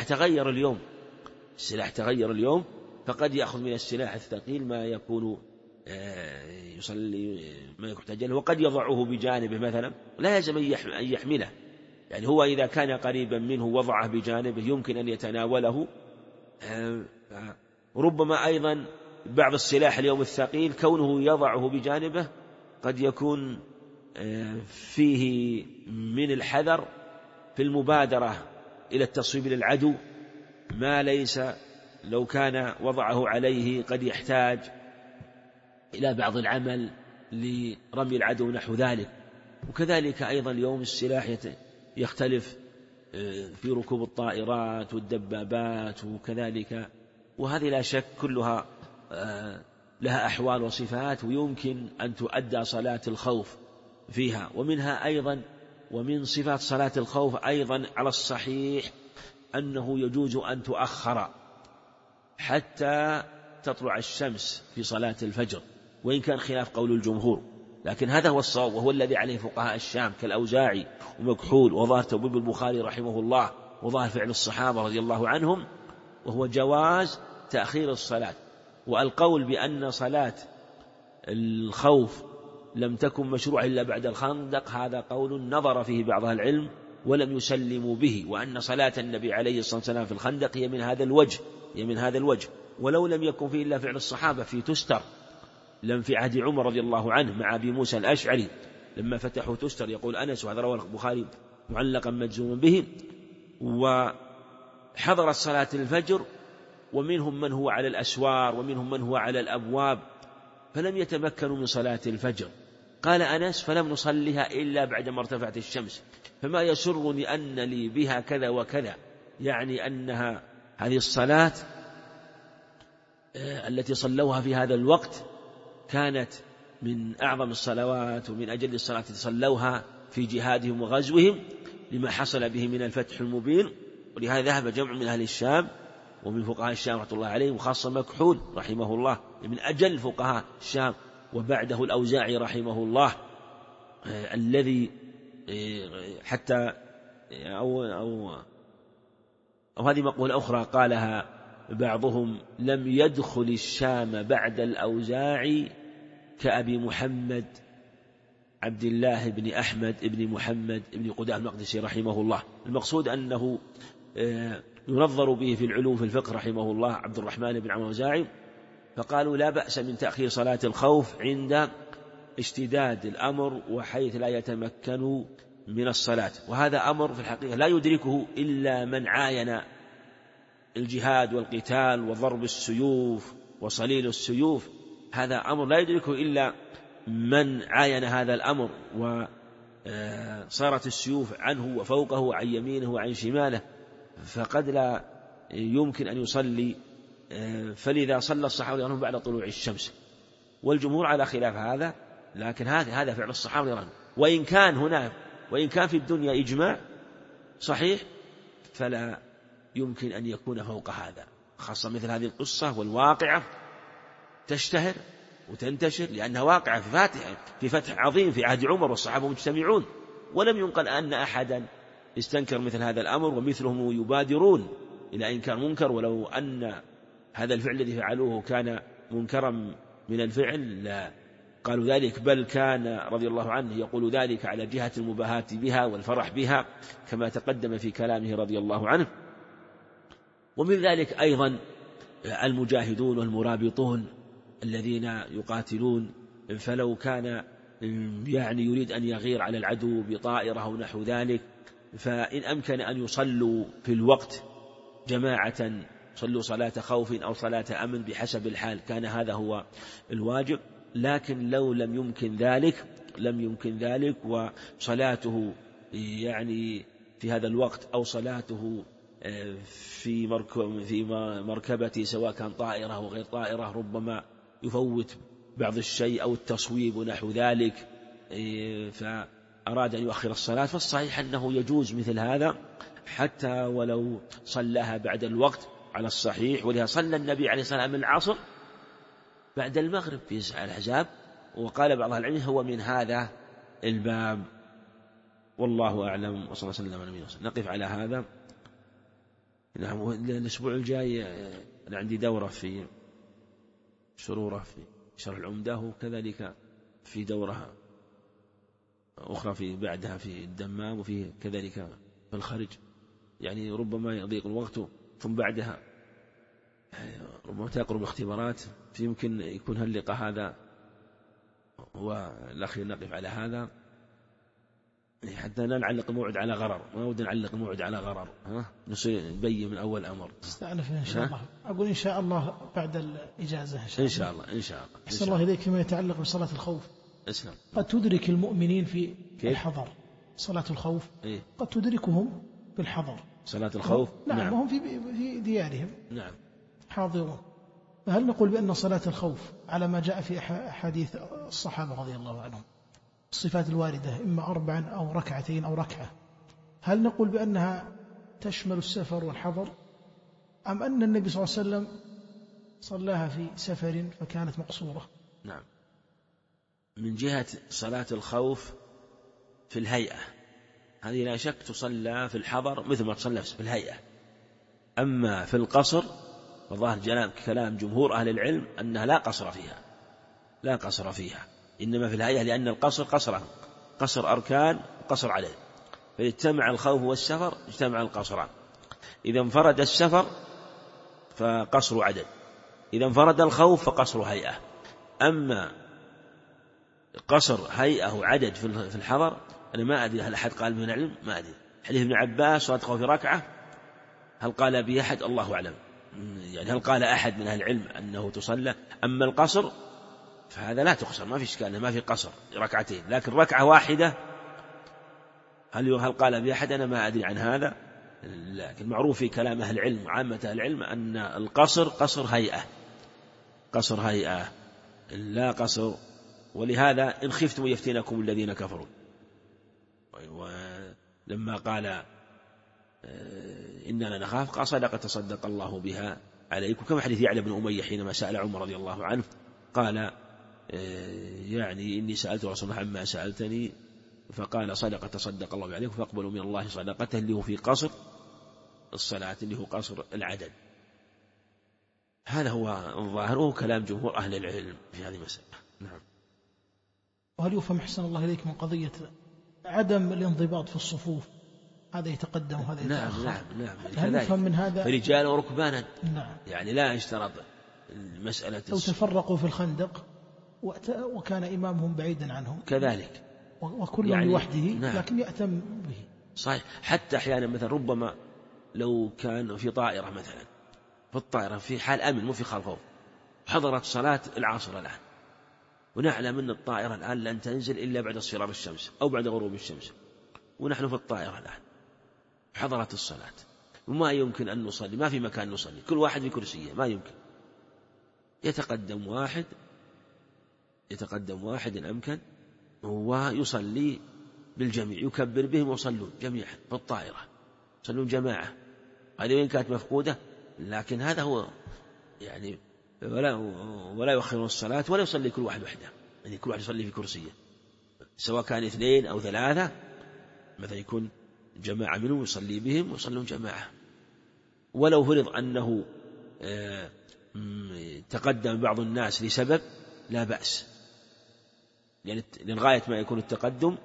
Speaker 2: تغير اليوم، فقد يأخذ من السلاح الثقيل ما يكون يصلي ما يحتاج له، وقد يضعه بجانبه مثلا، لا يلزم أن يحمله يعني. هو إذا كان قريبا منه وضعه بجانبه يمكن أن يتناوله. ربما أيضا بعض السلاح اليوم الثقيل كونه يضعه بجانبه قد يكون فيه من الحذر في المبادرة إلى التصويب للعدو، ما ليس لو كان وضعه عليه قد يحتاج إلى بعض العمل لرمي العدو نحو ذلك. وكذلك أيضا اليوم السلاح يختلف في ركوب الطائرات والدبابات وكذلك، وهذه لا شك كلها لها أحوال وصفات، ويمكن أن تؤدى صلاة الخوف فيها. ومنها أيضا ومن صفات صلاة الخوف أيضا على الصحيح أنه يجوز أن تؤخر حتى تطلع الشمس في صلاة الفجر، وإن كان خلاف قول الجمهور، لكن هذا هو الصواب، وهو الذي عليه فقهاء الشام كالأوزاعي ومكحول وظاهر توبيب البخاري رحمه الله وظاهر فعل الصحابة رضي الله عنهم، وهو جواز تأخير الصلاة. والقول بأن صلاة الخوف لم تكن مشروعة إلا بعد الخندق هذا قول نظر فيه بعض أهل العلم ولم يسلموا به، وأن صلاة النبي عليه الصلاة والسلام في الخندق هي من هذا الوجه، ولو لم يكن فيه إلا فعل الصحابة في تستر، لم في عهد عمر رضي الله عنه مع أبي موسى الأشعري لما فتحوا تستر، يقول أنس وهذا رواه البخاري معلقا مجزوما به، وحضرت صلاة الفجر ومنهم من هو على الأسوار ومنهم من هو على الأبواب فلم يتمكنوا من صلاة الفجر. قال أنس فلم نصليها إلا بعدما ارتفعت الشمس، فما يسرني أن لي بها كذا وكذا، يعني أنها هذه الصلاة التي صلوها في هذا الوقت كانت من أعظم الصلوات ومن أجل الصلاة التي صلوها في جهادهم وغزوهم لما حصل به من الفتح المبين. ولهذا ذهب جمع من أهل الشام ومن فقهاء الشام رحمة الله عليه، وخاصة مكحول رحمه الله من أجل فقهاء الشام، وبعده الأوزاعي رحمه الله الذي حتى أو هذه مقولة أخرى قالها بعضهم لم يدخل الشام بعد الأوزاعي كأبي محمد عبد الله بن أحمد بن محمد بن قدامة المقدسي رحمه الله. المقصود أنه ينظر به في العلوم في الفقه رحمه الله عبد الرحمن بن عمرو الأوزاعي، فقالوا لا بأس من تأخير صلاة الخوف عند اشتداد الأمر وحيث لا يتمكن من الصلاة، وهذا أمر في الحقيقة لا يدركه إلا من عاين الجهاد والقتال وضرب السيوف وصليل السيوف، هذا أمر لا يدركه إلا من عاين هذا الأمر وصارت السيوف عنه وفوقه وعن يمينه وعن شماله، فقد لا يمكن أن يصلي، فلذا صلى الصحابة عنهم بعد طلوع الشمس، والجمهور على خلاف هذا، لكن هذا فعل الصحابة عنهم، وإن كان في الدنيا إجماع صحيح فلا يمكن أن يكون فوق هذا، خاصة مثل هذه القصة والواقعة تشتهر وتنتشر لأنها واقعة في فتح عظيم في عهد عمر والصحابة مجتمعون، ولم ينقل أن أحدا استنكر مثل هذا الأمر، ومثلهم يبادرون إلى إنكار منكر، ولو أن هذا الفعل الذي فعلوه كان منكرا من الفعل لا قالوا ذلك، بل كان رضي الله عنه يقول ذلك على جهة المباهاة بها والفرح بها كما تقدم في كلامه رضي الله عنه. ومن ذلك أيضا المجاهدون والمرابطون الذين يقاتلون، فلو كان يعني يريد أن يغير على العدو بطائرة أو نحو ذلك، فإن أمكن أن يصلوا في الوقت جماعة، صلوا صلاة خوف أو صلاة أمن بحسب الحال، كان هذا هو الواجب. لكن لو لم يمكن ذلك لم يمكن ذلك وصلاته يعني في هذا الوقت أو صلاته في مركبة سواء كان طائرة أو غير طائرة ربما يفوت بعض الشيء أو التصويب ونحو ذلك فأراد أن يؤخر الصلاة، فالصحيح أنه يجوز مثل هذا حتى ولو صلىها بعد الوقت على الصحيح. ولها صلى النبي عليه الصلاة والسلام العصر بعد المغرب في الأحزاب، وقال بعض العلم هو من هذا الباب، والله أعلم. وصلى الله عليه وسلم. نقف على هذا. نعم، الأسبوع الجاي أنا عندي دورة في شرورة في شرح العمدة، وكذلك في دورة أخرى في بعدها في الدمام، وفي كذلك في الخارج، يعني ربما يضيق الوقت. ثم بعدها ربما تقرب الاختبارات، فيمكن يكون هاللقاء هذا والأخير. نقف على هذا حتى لا نعلق الموعد على غرر، ما ودنا نعلق الموعد على غرر، نبين من أول أمر.
Speaker 1: استأنف إن شاء الله. أقول إن شاء الله بعد الإجازة
Speaker 2: إن شاء الله. إن شاء الله.
Speaker 1: أحسن الله إليك. فيما يتعلق بصلاة الخوف،
Speaker 2: اسلام.
Speaker 1: قد تدرك المؤمنين في الحضر صلاة الخوف، قد تدركهم في الحضر
Speaker 2: صلاة الخوف.
Speaker 1: نعم. وهم في ديارهم
Speaker 2: نعم
Speaker 1: حاضرون. فهل نقول بأن صلاة الخوف على ما جاء في أحاديث الصحابة رضي الله عنهم الصفات الواردة إما 4 أو 2 أو ركعة، هل نقول بأنها تشمل السفر والحضر، أم أن النبي صلى الله عليه وسلم صلاها في سفر فكانت مقصورة؟
Speaker 2: نعم، من جهة صلاة الخوف في الهيئة هذه لا شك تصلى في الحضر مثل ما تصلى في الهيئة. أما في القصر فظاهر كلام جمهور أهل العلم أنها لا قصر فيها، إنما في الهيئة، لأن القصر قصر أركان وقصر عدد، فإذا اجتمع الخوف والسفر اجتمع القصران. إذا انفرد السفر فقصر عدد، إذا انفرد الخوف فقصر هيئة. أما قصر هيئة وعدد في الحضر أنا ما أدري هل أحد قال من العلم، ما أدري. حديث ابن عباس صلاة الخوف في ركعة، هل قال به أحد؟ الله أعلم، يعني هل قال أحد من أهل العلم أنه تصلى؟ أما القصر فهذا لا تقصر، ما في إشكال، ما في قصر 2، لكن ركعة واحدة هل قال به أحد؟ أنا ما أدري عن هذا، لكن معروف في كلام أهل العلم وعامة أهل العلم أن القصر قصر هيئة لا قصر. ولهذا إن خفتم يفتنكم الذين كفروا، ولما قال إننا نخاف قال صدق تصدق الله بها عليكم، كما حديث يعلى بن أمية حينما سأل عمر رضي الله عنه قال يعني إني سألت رسول الله عما سألتني، فقال صدق تصدق الله عليكم فاقبلوا من الله صدقته، اللي هو في قصر الصلاة، اللي هو قصر العدد. هذا هو الظاهر وهو كلام جمهور أهل العلم في هذه المسألة. نعم.
Speaker 1: وهل يفهم أحسن الله إليك من قضية عدم الانضباط في الصفوف، هذا يتقدم وهذا يتأخر؟
Speaker 2: نعم.
Speaker 1: هل يفهم من هذا
Speaker 2: فرجال وركبانا؟
Speaker 1: نعم.
Speaker 2: يعني لا يشترط المسألة
Speaker 1: لو تفرقوا في الخندق وكان إمامهم بعيدا عنهم
Speaker 2: كذلك
Speaker 1: وكل يعني لوحده
Speaker 2: نعم.
Speaker 1: لكن يأتم به
Speaker 2: صحيح. حتى أحيانا مثلا ربما لو كان في طائرة مثلا، في الطائرة في حال أمن مو في حال خوف، حضرت صلاة العصر الآن ونعلم أن الطائرة الآن لن تنزل إلا بعد اصفرار الشمس أو بعد غروب الشمس، ونحن في الطائرة الآن حضرت الصلاة وما يمكن أن نصلي، ما في مكان نصلي، كل واحد في كرسيه، ما يمكن. يتقدم واحد إن أمكن ويصلي بالجميع، يكبر بهم ويصلون جميعا في الطائرة، يصلون جماعة. هذه وين كانت مفقودة، لكن هذا هو يعني ولا يؤخرون الصلاة ولا يصلي كل واحد وحده، يعني كل واحد يصلي في كرسيه، سواء كان 2 أو 3 مثلا يكون جماعة منهم يصلي بهم ويصلون جماعة. ولو فرض أنه تقدم بعض الناس لسبب لا بأس، يعني لغاية ما يكون التقدم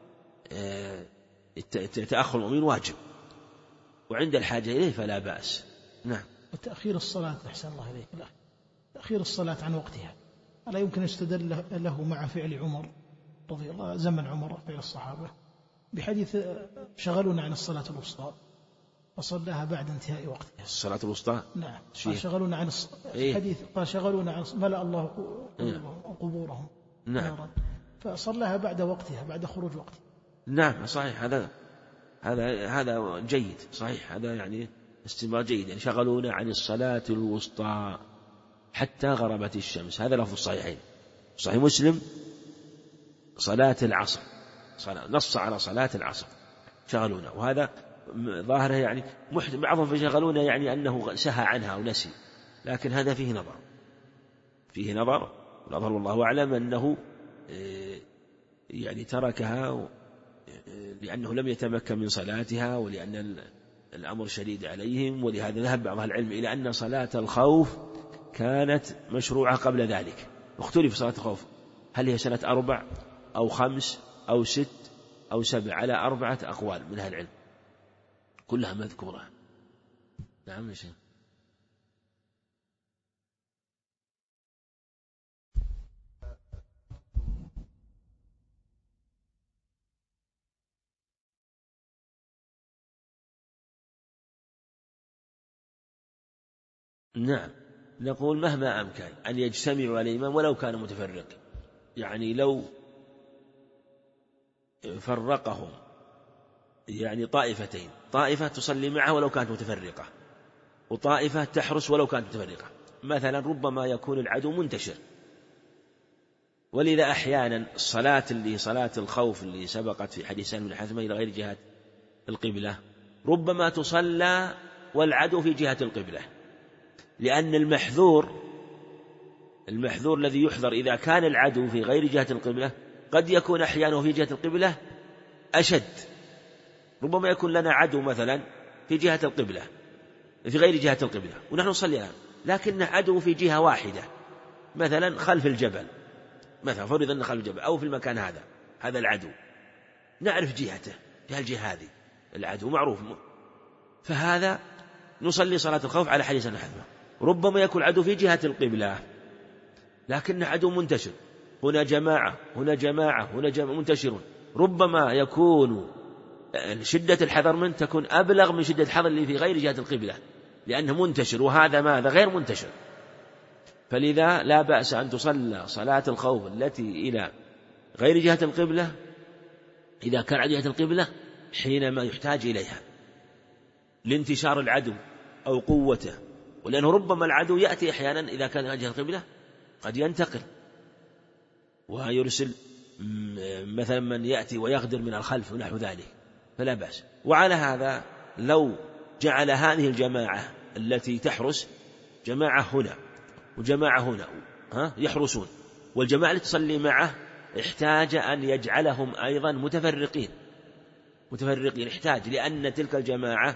Speaker 2: تأخر المؤمن واجب، وعند الحاجة إليه فلا بأس. نعم.
Speaker 1: وتأخير الصلاة أحسن الله إليك، لا تأخير الصلاة عن وقتها ألا يمكن يستدل له مع فعل عمر رضي الله، زمن عمر فعل الصحابة بحديث شغلونا عن الصلاة الوسطى وصلاها بعد انتهاء وقتها.
Speaker 2: الصلاة الوسطى
Speaker 1: نعم، شغلونا عن حديث قال شغلونا عن ملأ الله قبورهم.
Speaker 2: نعم.
Speaker 1: فصلىها بعد وقتها بعد خروج وقتها.
Speaker 2: نعم صحيح، هذا جيد، صحيح، هذا يعني استمرار جيد. يعني شغلونا عن الصلاة الوسطى حتى غربت الشمس، هذا لفظ الصحيحين. صحيح مسلم صلاة العصر، نص على صلاة العصر شغلونا، وهذا ظاهره يعني بعضهم شغلونا يعني أنه سهى عنها أو نسي، لكن هذا فيه نظر والله أعلم أنه يعني تركها لأنه لم يتمكن من صلاتها، ولأن الأمر شديد عليهم، ولهذا ذهب بعض العلم إلى أن صلاة الخوف كانت مشروعة قبل ذلك. واختلف صلاة الخوف هل هي سنة 4 أو 5 أو 6 أو 7، على 4 أقوال من أهل العلم كلها مذكورة. نعم يا شيخ. نعم، نقول مهما أمكن أن يجتمعوا على الإمام ولو كان متفرق، يعني لو فرقهم يعني طائفتين، طائفة تصلي معه ولو كانت متفرقة، وطائفة تحرس ولو كانت متفرقة. مثلا ربما يكون العدو منتشر، ولذا أحيانا الصلاة اللي صلاة الخوف اللي سبقت في حديث سالم بن حثمة إلى غير جهة القبلة ربما تصلى والعدو في جهة القبلة، لأن المحذور الذي يحذر إذا كان العدو في غير جهة القبلة قد يكون أحيانا في جهة القبلة أشد. ربما يكون لنا عدو مثلا في جهة القبلة في غير جهة القبلة ونحن نصلي الآن، لكن عدو في جهة واحدة مثلا خلف الجبل، مثلا فرض أن خلف الجبل أو في المكان هذا العدو نعرف جهته في هالجهة هذه العدو معروف، فهذا نصلي صلاة الخوف على حديث الحذمة. ربما يكون العدو في جهة القبلة لكن عدو منتشر، هنا جماعة منتشرون، ربما يكون شدة الحذر منه تكون أبلغ من شدة الحذر اللي في غير جهة القبلة، لأنه منتشر وهذا ماذا غير منتشر. فلذا لا بأس أن تصلى صلاة الخوف التي إلى غير جهة القبلة إذا كان على جهة القبلة حينما يحتاج إليها لانتشار العدو أو قوته، ولأنه ربما العدو يأتي أحيانا إذا كان على جهة القبلة قد ينتقل ويرسل مثلا من يأتي ويغدر من الخلف ونحو ذلك، فلا بأس. وعلى هذا لو جعل هذه الجماعة التي تحرس جماعة هنا وجماعة هنا يحرسون، والجماعة التي تصلي معه احتاج أن يجعلهم أيضا متفرقين، احتاج، لأن تلك الجماعة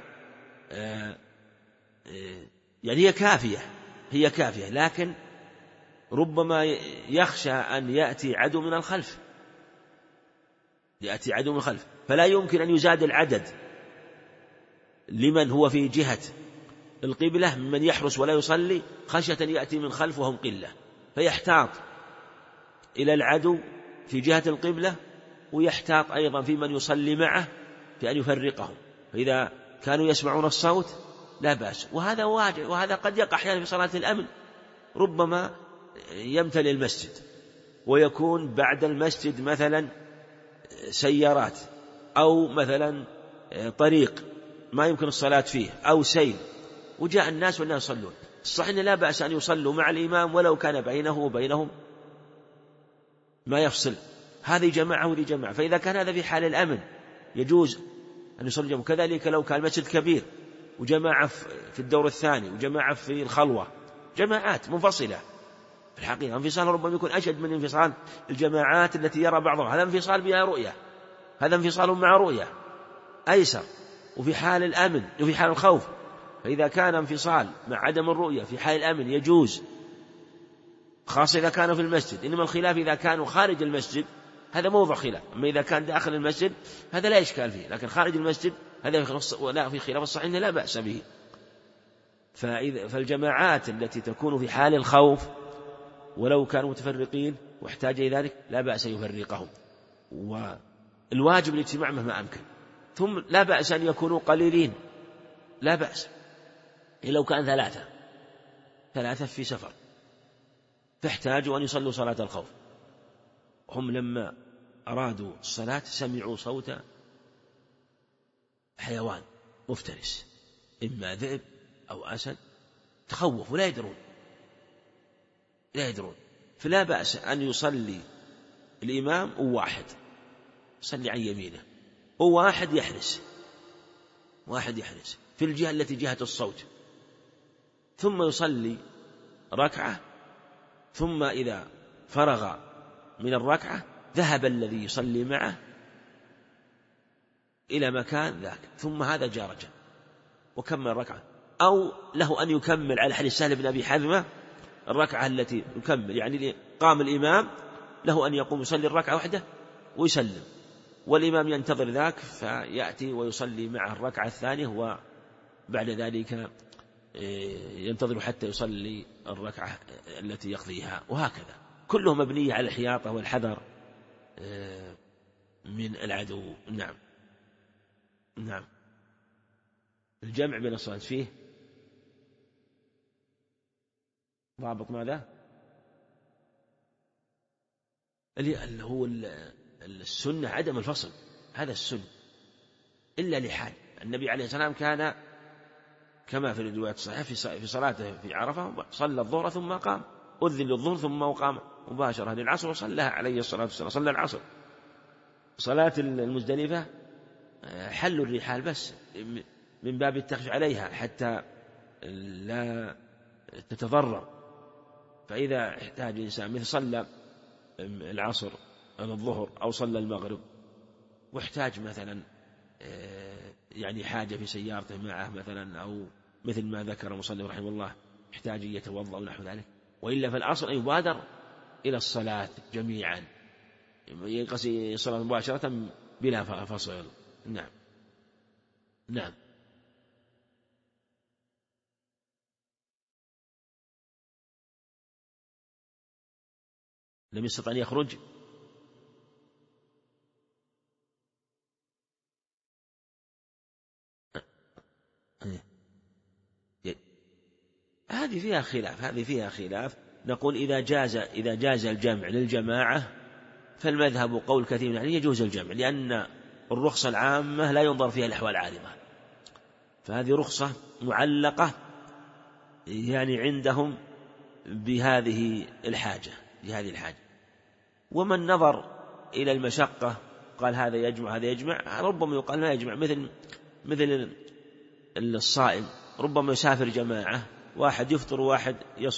Speaker 2: يعني هي كافية لكن ربما يخشى أن يأتي عدو من الخلف، فلا يمكن أن يزاد العدد لمن هو في جهة القبلة ممن يحرس ولا يصلي خشية أن يأتي من خلف وهم قلة، فيحتاط إلى العدو في جهة القبلة ويحتاط أيضا في من يصلي معه في أن يفرقهم، فإذا كانوا يسمعون الصوت لا بأس. وهذا واجب، وهذا قد يقع أحيانا في صلاة الأمن، ربما يمتلئ المسجد ويكون بعد المسجد مثلا سيارات أو مثلا طريق ما يمكن الصلاة فيه أو سيل، وجاء الناس والناس يصلون، الصحيح لا بأس أن يصلوا مع الإمام ولو كان بينه وبينهم ما يفصل، هذه جماعة وذي جماعة، فإذا كان هذا في حال الأمن يجوز أن يصلي جماعة. كذلك لو كان مسجد كبير وجماعة في الدور الثاني وجماعة في الخلوة، جماعات منفصلة في الحقيقة، انفصال ربما يكون أشد من انفصال الجماعات التي يرى بعضها، هذا انفصال بها رؤية، هذا انفصال مع رؤية أيسر، وفي حال الأمن وفي حال الخوف. فإذا كان انفصال مع عدم الرؤية في حال الأمن يجوز، خاصة إذا كانوا في المسجد، إنما الخلاف إذا كانوا خارج المسجد هذا موضع خلاف، أما إذا كان داخل المسجد هذا لا إشكال فيه، لكن خارج المسجد هذا لا في خلاف، الصحيح لا بأس به. فالجماعات التي تكون في حال الخوف ولو كانوا متفرقين واحتاج إلى ذلك لا بأس يفرقهم، والواجب الاجتماع مهما أمكن. ثم لا بأس أن يكونوا قليلين، لا بأس لو كان ثلاثة في سفر فاحتاجوا أن يصلوا صلاة الخوف، هم لما أرادوا الصلاة سمعوا صوت حيوان مفترس، إما ذئب أو أسد، تخوفوا لا يدرون، فلا بأس أن يصلي الإمام وواحد يصلي عن يمينه وواحد يحرس في الجهة التي جهة الصوت، ثم يصلي ركعة، ثم إذا فرغ من الركعة ذهب الذي يصلي معه إلى مكان ذاك، ثم هذا جاء رجع وكمل الركعة، أو له أن يكمل على حديث سهل بن أبي حذمة الركعة التي يكمل، يعني قام الإمام له أن يقوم يصلي الركعة واحدة ويسلم، والإمام ينتظر ذاك فيأتي ويصلي معه الركعة الثانية، وبعد ذلك ينتظر حتى يصلي الركعة التي يقضيها، وهكذا كله مبنية على الحياطة والحذر من العدو. نعم. الجمع بين الصلاة فيه ضابط ماذا؟ اللي هو السنة عدم الفصل، هذا السنة إلا لحال. النبي عليه السلام كان كما في الروايات الصحيحة في صلاته في عرفة صلى الظهر ثم قام، أذن للظهر ثم قام مباشرة للعصر وصلىها عليه الصلاة والسلام، صلى العصر. صلاة المزدلفة حل الرحال بس من باب التخفيف عليها حتى لا تتضرر، فإذا احتاج الإنسان مثل صلى العصر أو الظهر أو صلى المغرب واحتاج مثلا يعني حاجة في سيارته معه مثلا، أو مثل ما ذكر المصنف رحمه الله يحتاج أن يتوضأ ونحو ذلك، وإلا فالأصل أن يبادر إلى الصلاة جميعا، يقصي الصلاة مباشرة بلا فصل. نعم. لم يستطع أن يخرج. هذه فيها خلاف. نقول إذا جاز الجمع للجماعة فالمذهب قول كثير من العلماء يجوز الجمع، لأن الرخصة العامة لا ينظر فيها الأحوال العارضة، فهذه رخصة معلقة يعني عندهم بهذه الحاجة. ومن نظر إلى المشقة قال هذا يجمع ربما يقال ما يجمع، مثل الصائم ربما يسافر جماعة، واحد يفطر وواحد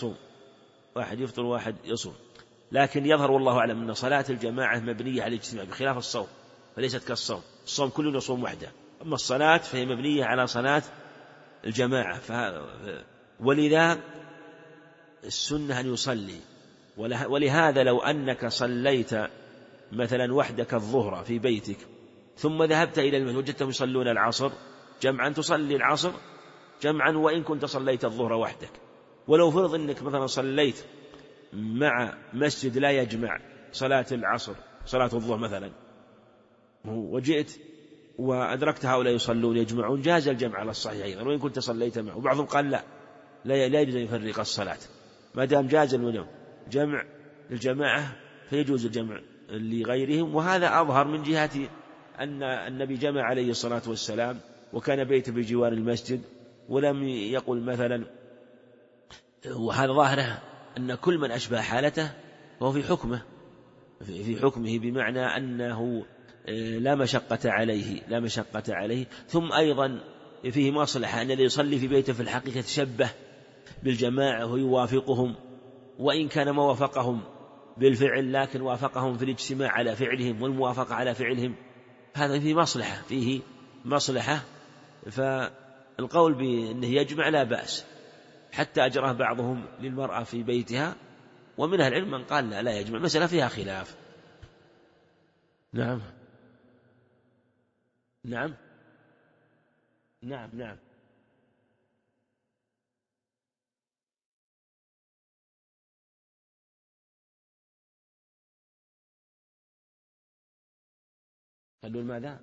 Speaker 2: يصوم، لكن يظهر والله أعلم أن صلاة الجماعة مبنية على الاجتماع بخلاف الصوم، فليست كالصوم، الصوم كل يصوم وحده، أما الصلاة فهي مبنية على صلاة الجماعة. ولذا السنة أن يصلي، ولهذا لو أنك صليت مثلا وحدك الظهر في بيتك ثم ذهبت إلى المسجد وجدتهم يصلون العصر جمعا، تصلي العصر جمعا وإن كنت صليت الظهر وحدك. ولو فرض أنك مثلا صليت مع مسجد لا يجمع صلاة العصر صلاة الظهر مثلا، وجئت وأدركت هؤلاء يصلون يجمعون، جاز الجمع على الصحيح أيضا وإن كنت صليت معه. وبعضهم قال لا يجوز أن يفرق الصلاة، ما دام جاز الجمع الجماعة فيجوز الجمع لغيرهم. وهذا أظهر من جهة أن النبي جمع عليه الصلاة والسلام وكان بيته بجوار المسجد، ولم يقل مثلا، وهذا ظاهره أن كل من أشبه حالته وهو في حكمه بمعنى أنه لا مشقة عليه. ثم أيضا فيه مصلحة أن الذي يصلي في بيته في الحقيقة يتشبه بالجماعة ويوافقهم، وإن كان ما وافقهم بالفعل لكن وافقهم في الاجتماع على فعلهم والموافقة على فعلهم، هذا فيه مصلحة. فالقول بأنه يجمع لا بأس، حتى أجره بعضهم للمرأة في بيتها، ومن أهل العلم من قال لا يجمع، مسألة فيها خلاف. نعم. قالوا ماذا؟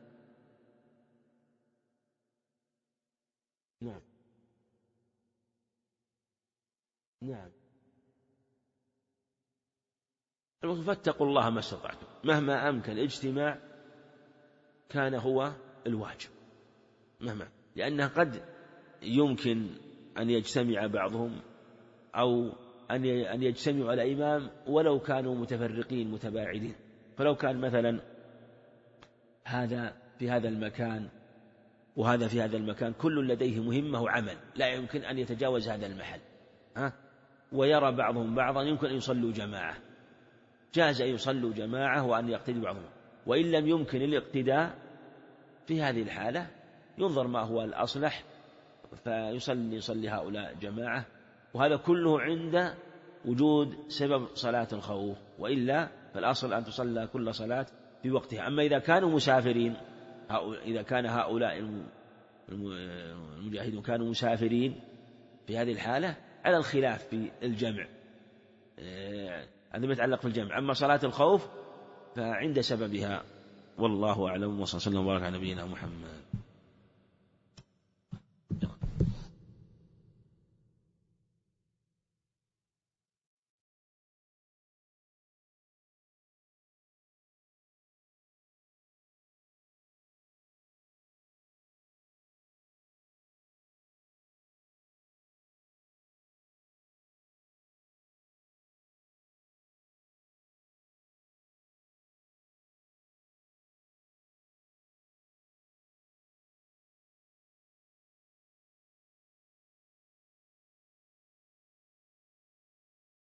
Speaker 2: نعم. فاتقوا الله ما استطعتم، مهما أمكن الاجتماع كان هو الواجب، لأنه قد يمكن أن يجتمع بعضهم أو أن يجتمعوا على إمام ولو كانوا متفرقين متباعدين. فلو كان مثلا هذا في هذا المكان وهذا في هذا المكان، كل لديه مهمة وعمل لا يمكن أن يتجاوز هذا المحل، ويرى بعضهم بعضا يمكن أن يصلوا جماعة، جاز أن يصلوا جماعة وأن يقتدي بعضهم. وإن لم يمكن الاقتداء في هذه الحالة ينظر ما هو الأصلح فيصلي هؤلاء جماعة، وهذا كله عند وجود سبب صلاة الخوف، وإلا فالأصل أن تصلى كل صلاة في وقتها. أما إذا كانوا مسافرين، إذا كان هؤلاء المجاهدون كانوا مسافرين في هذه الحالة على الخلاف في الجمع، هذا ما يتعلق في الجمع. أما صلاة الخوف فعند سببها، والله أعلم، وصلى الله وبارك على نبينا محمد.